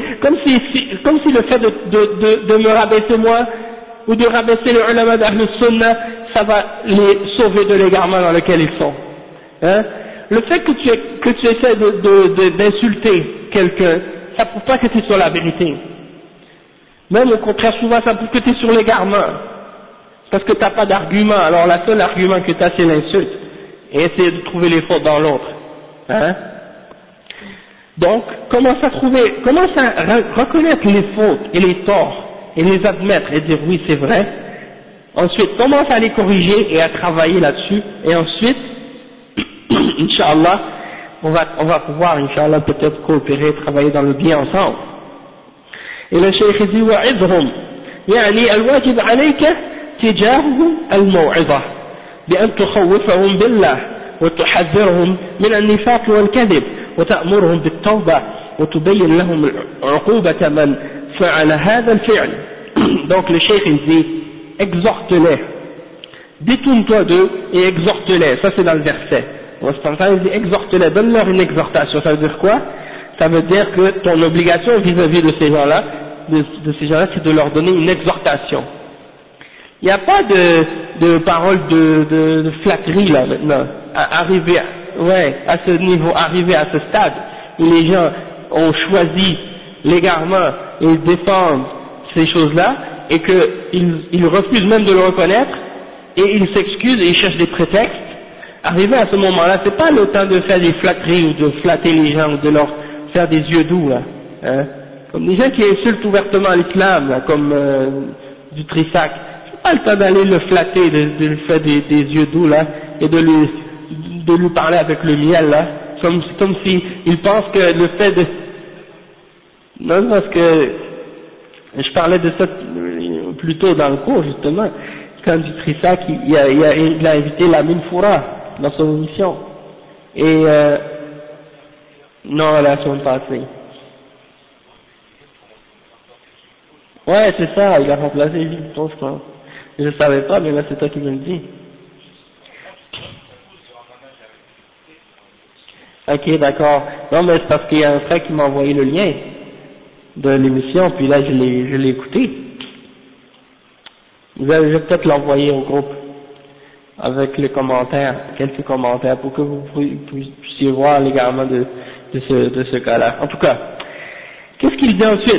le fait de me rabaisser moi, ou de rabaisser les ulama d'Ahl Sunnah, ça va les sauver de l'égarement dans lequel ils sont. Hein? Le fait que tu essaies d'insulter quelqu'un, ça prouve pas que tu es sur la vérité. Même au contraire, souvent ça prouve que tu es sur l'égarement. Parce que tu n'as pas d'argument, alors le seul argument que tu as c'est l'insulte. Et essayer de trouver les fautes dans l'autre. Hein? Donc, commence à reconnaître les fautes et les torts, et les admettre et dire oui c'est vrai. Ensuite, commence à les corriger et à travailler là-dessus, et ensuite, Inch'Allah, on va pouvoir, Inch'Allah, peut-être coopérer, travailler dans le bien ensemble. Et le cheikh dit, وَعِذْهُمْ يعني الواجب عليك تجاههم الموعظة بأن تخوفهم بالله وتحذرهم من النفاق والكذب وتأمرهم بالتوبة وتبين لهم عقوبة من فعل هذا الفعل. Donc le cheikh il dit exhorte-les, détourne-toi d'eux et exhorte-les. Ça c'est dans le verset. Il dit exhorte-les, donne-leur une exhortation. Ça veut dire quoi? Ça veut dire que ton obligation vis-à-vis de ces gens-là, c'est de leur donner une exhortation. Il n'y a pas de parole de flatterie là maintenant. Arriver à ce niveau, arriver à ce stade où les gens ont choisi l'égarement et ils défendent ces choses-là et qu'ils refusent même de le reconnaître et ils s'excusent et ils cherchent des prétextes. Arriver à ce moment-là, c'est pas le temps de faire des flatteries ou de flatter les gens ou de leur faire des yeux doux là, hein, comme des gens qui insultent ouvertement l'islam là, comme du Trissac. C'est pas le temps d'aller le flatter, de lui faire des yeux doux là et de lui parler avec le miel là, comme si il pense que le fait de... Non, parce que je parlais de ça plus tôt dans le cours justement, quand du Trissac il a invité Lamine Foura dans son émission, et non, la semaine passée. Ouais, c'est ça, il a remplacé Gilles Bouton, je crois. Je savais pas, mais là c'est toi qui me le dis. Ok, d'accord. Non, mais c'est parce qu'il y a un frère qui m'a envoyé le lien de l'émission, puis là je l'ai écouté. Je vais peut-être l'envoyer au groupe. avec les commentaires, quelques commentaires, pour que vous puissiez voir l'égarement de ce cas-là. En tout cas, qu'est-ce qu'il dit ensuite?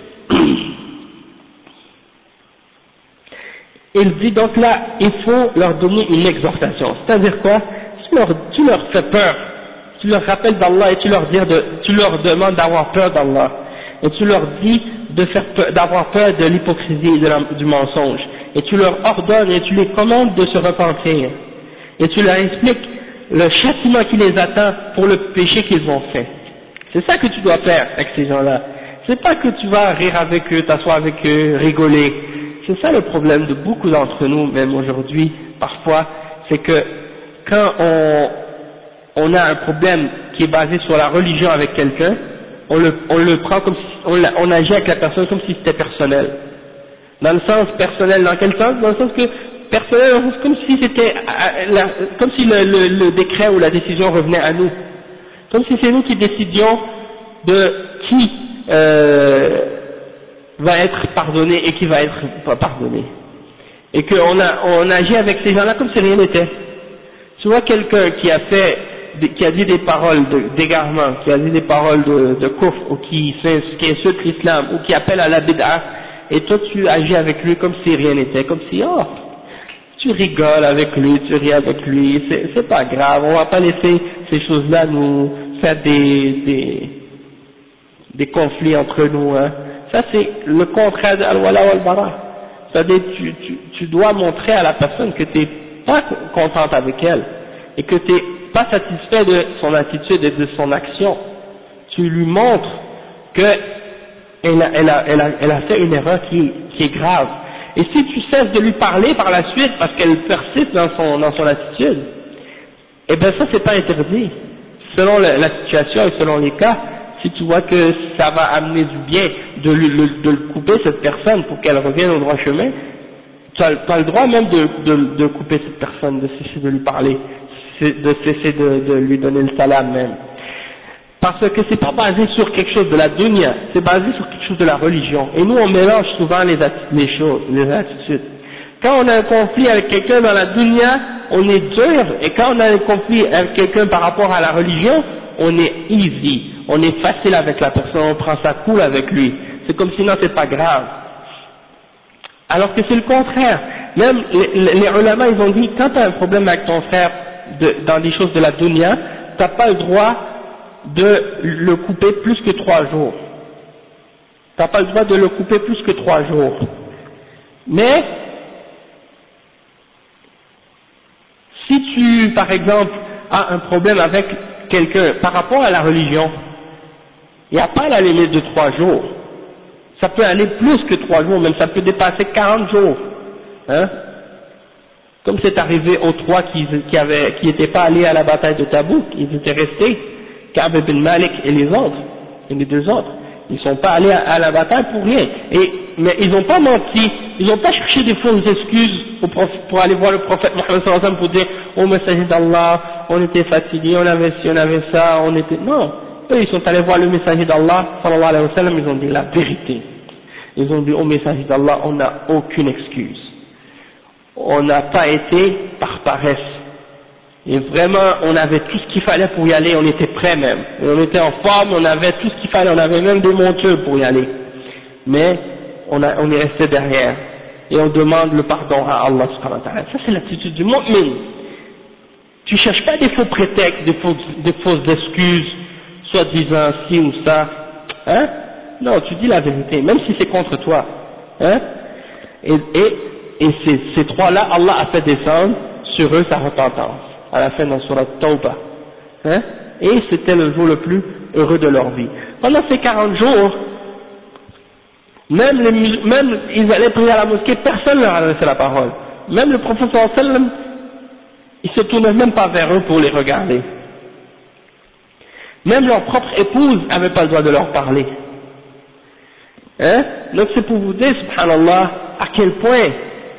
Il dit donc là, il faut leur donner une exhortation. C'est-à-dire quoi? Tu leur fais peur, tu leur rappelles d'Allah et tu leur demandes d'avoir peur d'Allah. Et tu leur dis d'avoir peur de l'hypocrisie et du mensonge. Et tu leur ordonnes et tu les commandes de se repentir. Et tu leur expliques le châtiment qui les attend pour le péché qu'ils ont fait. C'est ça que tu dois faire avec ces gens-là. C'est pas que tu vas rire avec eux, t'asseoir avec eux, rigoler. C'est ça le problème de beaucoup d'entre nous, même aujourd'hui, parfois, c'est que quand on a un problème qui est basé sur la religion avec quelqu'un, on le prend comme si, on agit avec la personne comme si c'était personnel. Dans le sens personnel, dans quel sens? Dans le sens que personnel, comme si c'était, comme si le décret ou la décision revenait à nous. Comme si c'est nous qui décidions de qui va être pardonné et qui va être pas pardonné. Et qu'on agit avec ces gens-là comme si rien n'était. Tu vois quelqu'un qui a dit des paroles d'égarement, qui a dit des paroles de kufr, ou qui insulte l'islam, ou qui appelle à la bid'a, et toi tu agis avec lui comme si rien n'était, comme si, tu rigoles avec lui, tu ris avec lui, c'est pas grave, on va pas laisser ces choses-là nous faire des conflits entre nous, hein. Ça c'est le contraire de al-wala wal-bara. C'est-à-dire tu dois montrer à la personne que tu n'es pas contente avec elle, et que tu n'es pas satisfait de son attitude et de son action. Tu lui montres qu'elle a fait une erreur qui est grave. Et si tu cesses de lui parler par la suite parce qu'elle persiste dans son attitude, eh bien ça c'est pas interdit. Selon la situation et selon les cas, si tu vois que ça va amener du bien de le couper cette personne pour qu'elle revienne au droit chemin, tu as le droit même de couper cette personne, de cesser de lui parler, de cesser de lui donner le salam même. Parce que c'est pas basé sur quelque chose de la dunya, c'est basé sur quelque chose de la religion. Et nous on mélange souvent les choses, les attitudes. Quand on a un conflit avec quelqu'un dans la dunya, on est dur, et quand on a un conflit avec quelqu'un par rapport à la religion, on est easy, on est facile avec la personne, on prend ça cool avec lui. C'est comme si non, c'est pas grave. Alors que c'est le contraire. Même les ulama, ils ont dit, quand tu as un problème avec ton frère dans des choses de la dunya, tu n'as pas le droit de le couper plus que 3 jours. Tu n'as pas le droit de le couper plus que 3 jours. Mais, si tu, par exemple, as un problème avec quelqu'un par rapport à la religion, il n'y a pas la limite de 3 jours. Ça peut aller plus que 3 jours, même ça peut dépasser 40 jours. Hein? Comme c'est arrivé aux 3 qui n'étaient pas allés à la bataille de Tabouk, ils étaient restés, Ka'b ibn Malik et les autres, et les 2 autres. Ils ne sont pas allés à la bataille pour rien. Mais ils n'ont pas menti, ils n'ont pas cherché des fausses excuses pour aller voir le prophète Mohammed sallallahu alayhi wa sallam pour dire « Oh messager d'Allah, on était fatigués, on avait ci, on avait ça, on était... » Non, eux ils sont allés voir le messager d'Allah sallallahu alayhi wa sallam, ils ont dit la vérité. Ils ont dit « Oh messager d'Allah, on n'a aucune excuse. On n'a pas été par paresse. Et vraiment, on avait tout ce qu'il fallait pour y aller, on était prêts même. Et on était en forme, on avait tout ce qu'il fallait, on avait même des montures pour y aller. Mais on est resté derrière. Et on demande le pardon à Allah subhanahu wa ta'ala. Ça c'est l'attitude du mu'min. Tu cherches pas des faux prétextes, des fausses excuses, soit disant ci ou ça. Hein? Non, tu dis la vérité, même si c'est contre toi. Hein? Et ces 3-là, Allah a fait descendre sur eux sa repentance. À la fin dans Surat Tawbah. Hein? Et c'était le jour le plus heureux de leur vie. Pendant ces 40 jours, même ils allaient prier à la mosquée, personne ne leur adressait la parole. Même le prophète sallallahu alayhi wa sallam, il se tournait même pas vers eux pour les regarder. Même leur propre épouse n'avait pas le droit de leur parler. Hein? Donc c'est pour vous dire, subhanallah, à quel point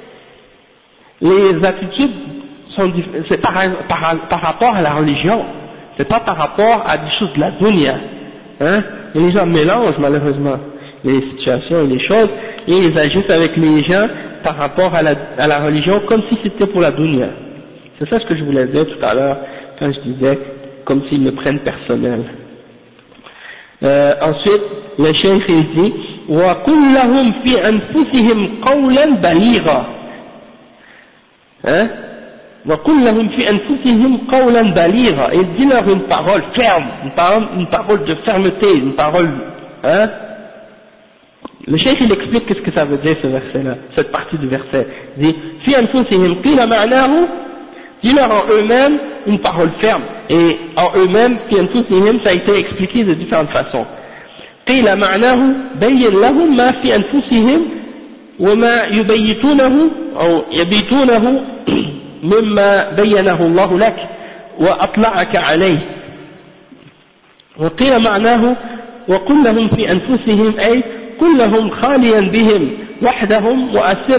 les attitudes c'est par rapport à la religion, c'est pas par rapport à des choses de la dunya. Hein? Et les gens mélangent malheureusement les situations et les choses, et ils agissent avec les gens par rapport à la religion comme si c'était pour la dunya. C'est ça ce que je voulais dire tout à l'heure, quand je disais, comme s'ils le prennent personnel. Ensuite, le cheikh il dit, وَقُلْ لَهُمْ فِي أَنفُسِهِمْ قَوْلًا بَلِيغًا. وَقُلْ لَهُمْ فِي أَنفُسِهِمْ قَوْلًا بَلِيغًا. Il dit leur une parole ferme, une parole de fermeté, une parole, Le cheikh il explique qu'est-ce que ça veut dire ce verset-là, cette partie du verset. Il dit, فِي أَنفُسِهِمْ قِيلَ مَعْنَاهُ. Dis-leur en eux-mêmes une parole ferme, et en eux-mêmes, فِي أَنفُسِهِمْ, ça a été expliqué de différentes façons. قِيلَ مَعْنَاهُ بَيِّنْ لَهُمْ مَا فِي أَنفُسِهِمْ وَمَا يُبَيِّتُونَهُ أو يبيتونه مما بينه الله لك وأطلعك عليه. وقيل معناه وقل لهم في أنفسهم أي قل لهم خاليا بهم وحدهم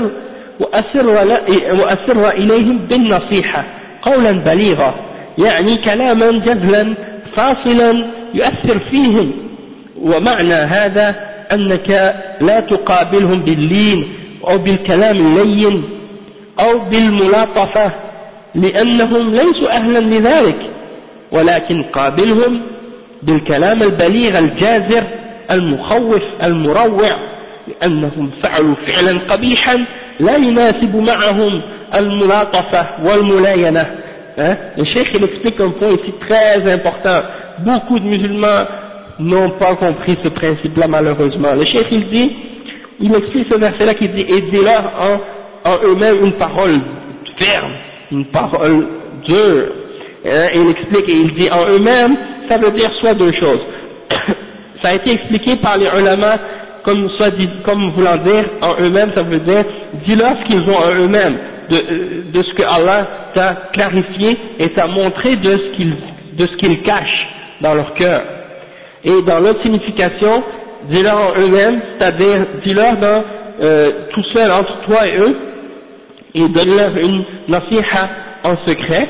وأسر إليهم بالنصيحة قولا بليغا، يعني كلاما جزلا فاصلا يؤثر فيهم. ومعنى هذا أنك لا تقابلهم باللين أو بالكلام اللين أو بالملاطفة لأنهم ليسوا أهلا لذلك، ولكن قابلهم بالكلام البليغ الجازر المخوف المروع، لأنهم فعلوا فعلا قبيحا لا يناسب معهم الملاطفة والملاينة. Le cheikh il explique un point ici très important. Beaucoup de musulmans n'ont pas compris ce principe-là malheureusement. Le cheikh il explique ce verset-là qui dit, et dis-leur en eux-mêmes une parole ferme, une parole dure. Et il explique et il dit en eux-mêmes, ça veut dire soit deux choses. Ça a été expliqué par les ulama comme voulant dire en eux-mêmes, ça veut dire dis-leur ce qu'ils ont en eux-mêmes, de ce que Allah t'a clarifié et t'a montré de ce qu'ils cachent dans leur cœur. Et dans l'autre signification, dis-leur en eux-mêmes, c'est-à-dire dis-leur tout seul entre toi et eux, et donne-leur une nasiha en secret.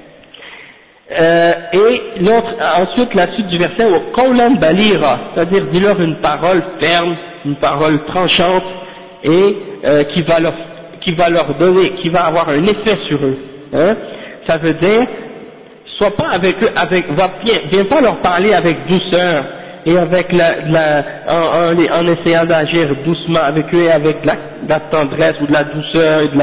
Et ensuite la suite du verset, qawlan balira, c'est-à-dire dis-leur une parole ferme, une parole tranchante, et qui va leur donner, qui va avoir un effet sur eux. Ça veut dire, sois pas avec eux, viens pas leur parler avec douceur et avec en essayant d'agir doucement avec eux et avec de la tendresse ou de la douceur et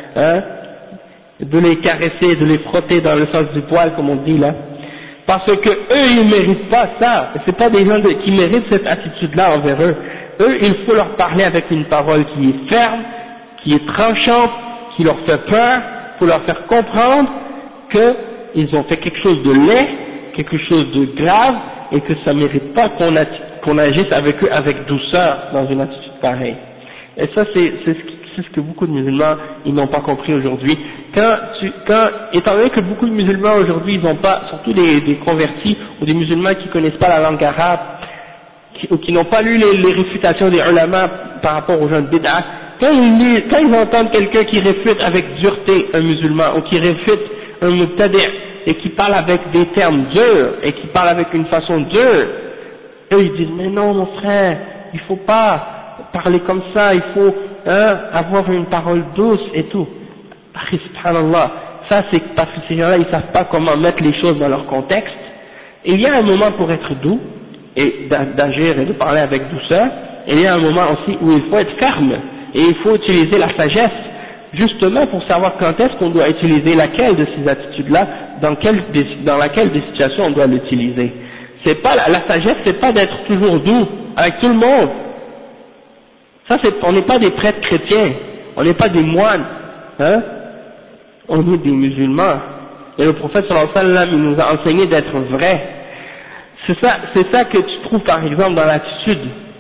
de les caresser, de les frotter dans le sens du poil comme on dit là, parce que eux ils méritent pas ça, c'est pas des gens qui méritent cette attitude-là envers eux. Eux il faut leur parler avec une parole qui est ferme, qui est tranchante, qui leur fait peur, pour leur faire comprendre qu'ils ont fait quelque chose de laid, quelque chose de grave, et que ça mérite pas qu'on agisse avec eux avec douceur dans une attitude pareille. Et ça c'est ce que beaucoup de musulmans ils n'ont pas compris aujourd'hui. Étant donné que beaucoup de musulmans aujourd'hui ils n'ont pas, surtout des convertis ou des musulmans qui connaissent pas la langue arabe, ou qui n'ont pas lu les réfutations des ulama par rapport aux gens de bid'ah, quand ils entendent quelqu'un qui réfute avec dureté un musulman, ou qui réfute un mubtadi' et qui parle avec des termes durs, et qui parle avec une façon dure, eux ils disent mais non mon frère, il faut pas parler comme ça, il faut avoir une parole douce et tout. Subhanallah, ça c'est parce que ces gens-là ils savent pas comment mettre les choses dans leur contexte. Et il y a un moment pour être doux et d'agir et de parler avec douceur, et il y a un moment aussi où il faut être ferme et il faut utiliser la sagesse justement pour savoir quand est-ce qu'on doit utiliser laquelle de ces attitudes-là, dans laquelle des situations on doit l'utiliser. C'est pas la sagesse, c'est pas d'être toujours doux avec tout le monde. Ça on n'est pas des prêtres chrétiens, on n'est pas des moines, on est des musulmans. Et le prophète sallallahu alayhi wa sallam il nous a enseigné d'être vrais. C'est ça que tu trouves par exemple dans l'attitude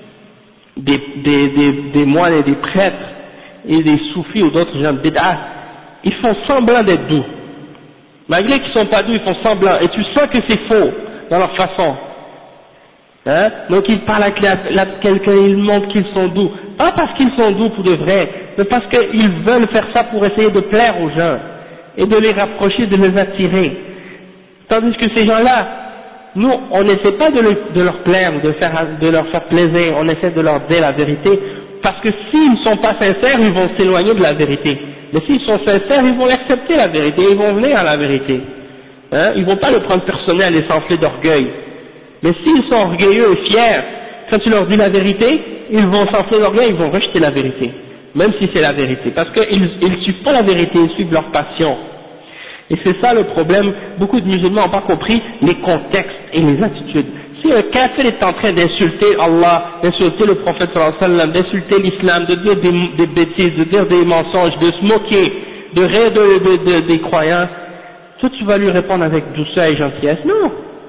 des moines et des prêtres et des soufis ou d'autres gens de bid'ah. Ils font semblant d'être doux. Malgré qu'ils sont pas doux, ils font semblant. Et tu sens que c'est faux dans leur façon. Donc ils parlent avec quelqu'un, ils montrent qu'ils sont doux. Pas parce qu'ils sont doux pour de vrai, mais parce qu'ils veulent faire ça pour essayer de plaire aux gens et de les rapprocher, de les attirer. Tandis que ces gens-là, nous, on n'essaie pas de leur plaire, de leur faire plaisir, on essaie de leur dire la vérité parce que s'ils ne sont pas sincères, ils vont s'éloigner de la vérité. Mais s'ils sont sincères, ils vont accepter la vérité, ils vont venir à la vérité. Hein, ils vont pas le prendre personnel et s'enfler d'orgueil. Mais s'ils sont orgueilleux et fiers, quand tu leur dis la vérité, ils vont s'enfler d'orgueil, ils vont rejeter la vérité, même si c'est la vérité, parce qu'ils ne suivent pas la vérité, ils suivent leur passion. Et c'est ça le problème, beaucoup de musulmans n'ont pas compris les contextes et les attitudes. Si un kafir est en train d'insulter Allah, d'insulter le prophète sallallahu alayhi wa sallam, d'insulter l'islam, de dire des bêtises, de dire des mensonges, de se moquer, de rire des croyants, toi tu vas lui répondre avec douceur et gentillesse? Non.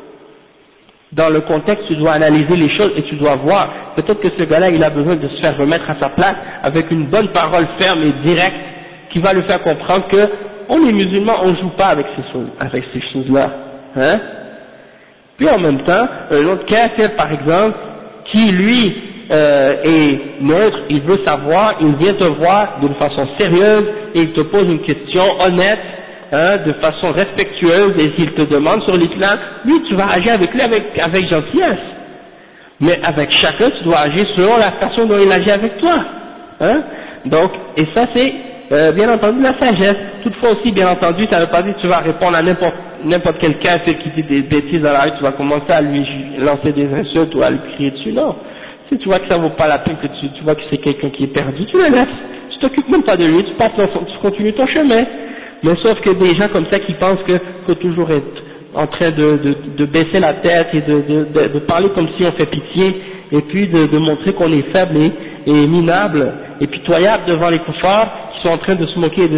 Dans le contexte, tu dois analyser les choses et tu dois voir, peut-être que ce gars-là, il a besoin de se faire remettre à sa place avec une bonne parole ferme et directe qui va lui faire comprendre que on est musulmans, on ne joue pas avec ces choses-là. Hein? Puis en même temps, un autre kafir par exemple, qui lui est neutre, il veut savoir, il vient te voir d'une façon sérieuse et il te pose une question honnête, hein, de façon respectueuse, et s'il te demande sur l'islam, lui tu vas agir avec lui avec gentillesse. Mais avec chacun tu dois agir selon la façon dont il agit avec toi. Hein? Donc, et ça c'est bien entendu la sagesse. Toutefois aussi, bien entendu, ça ne veut pas dire que tu vas répondre à n'importe quel kafir qui dit des bêtises dans la rue, tu vas commencer à lui lancer des insultes ou à lui crier dessus. Non. Si tu vois que ça vaut pas la peine, que tu vois que c'est quelqu'un qui est perdu, tu le laisses. Tu t'occupes même pas de lui, tu continues ton chemin. Mais sauf que des gens comme ça qui pensent qu'il faut toujours être en train de baisser la tête et de parler comme si on fait pitié, et puis de montrer qu'on est faible et minable et pitoyable devant les kuffars qui sont en train de se moquer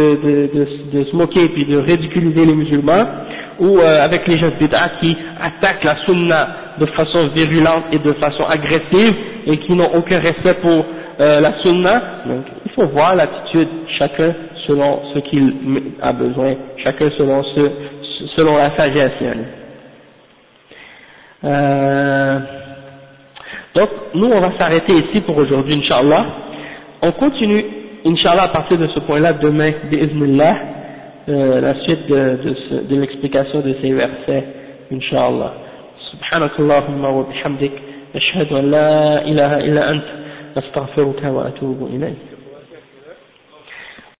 de se moquer et puis de ridiculiser les musulmans, ou avec les gens bid'a qui attaquent la sunna de façon virulente et de façon agressive et qui n'ont aucun respect pour la sunna. Donc il faut voir l'attitude, chacun selon ce qu'il a besoin, chacun selon la sagesse. Donc nous on va s'arrêter ici pour aujourd'hui, Inch'Allah. On continue, Inch'Allah, à partir de ce point-là demain, bi'idhnillah, la suite de l'explication de ces versets, Inch'Allah. Subhanakallahumma wa bihamdik, ashhadu an la ilaha illa ant, astaghfiruka wa atubu ilayk.